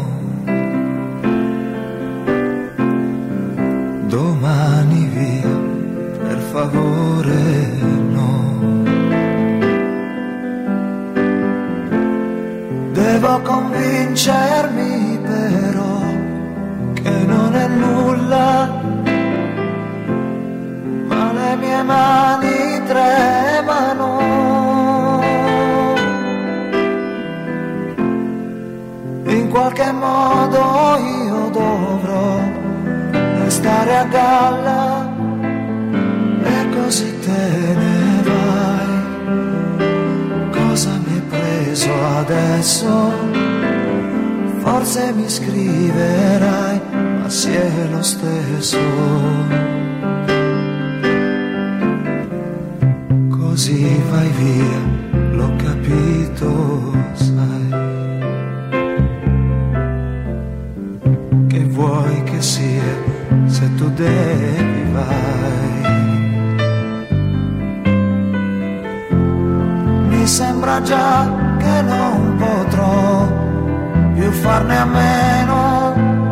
Domani via, per favore, no. Devo convincermi però che non è nulla, ma le mie mani tremano. In qualche modo io dovrò restare a galla e così te ne vai. Cosa mi hai preso adesso? Forse mi scriverai, ma sì è lo stesso. Così vai via, l'ho capito, sai. Che vuoi che sia, se tu devi vai. Mi sembra già che non potrò più farne a meno,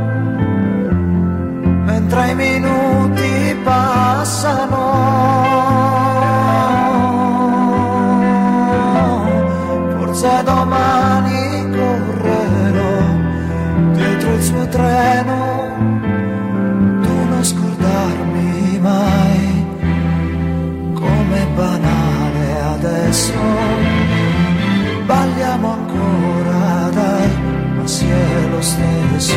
mentre i minuti passano. Forse domani correrò dietro il suo treno, tu non scordarmi mai, com'è banale adesso. Balliamo ancora, dai, ma sì è lo stesso.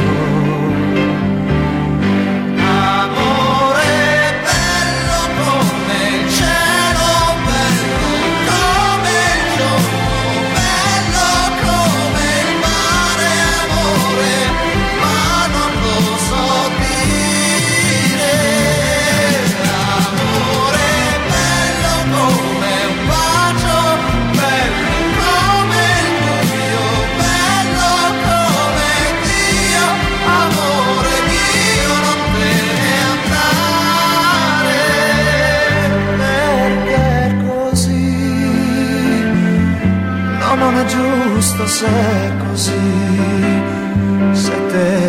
Amore bello come il cielo, bello come il giorno, bello come il mare, amore, ma non lo so dire. Amore bello come un bacio, bello come il buio, bello come Dio, amore mio non te ne andare, perché è così, no, non è giusto se è così, se te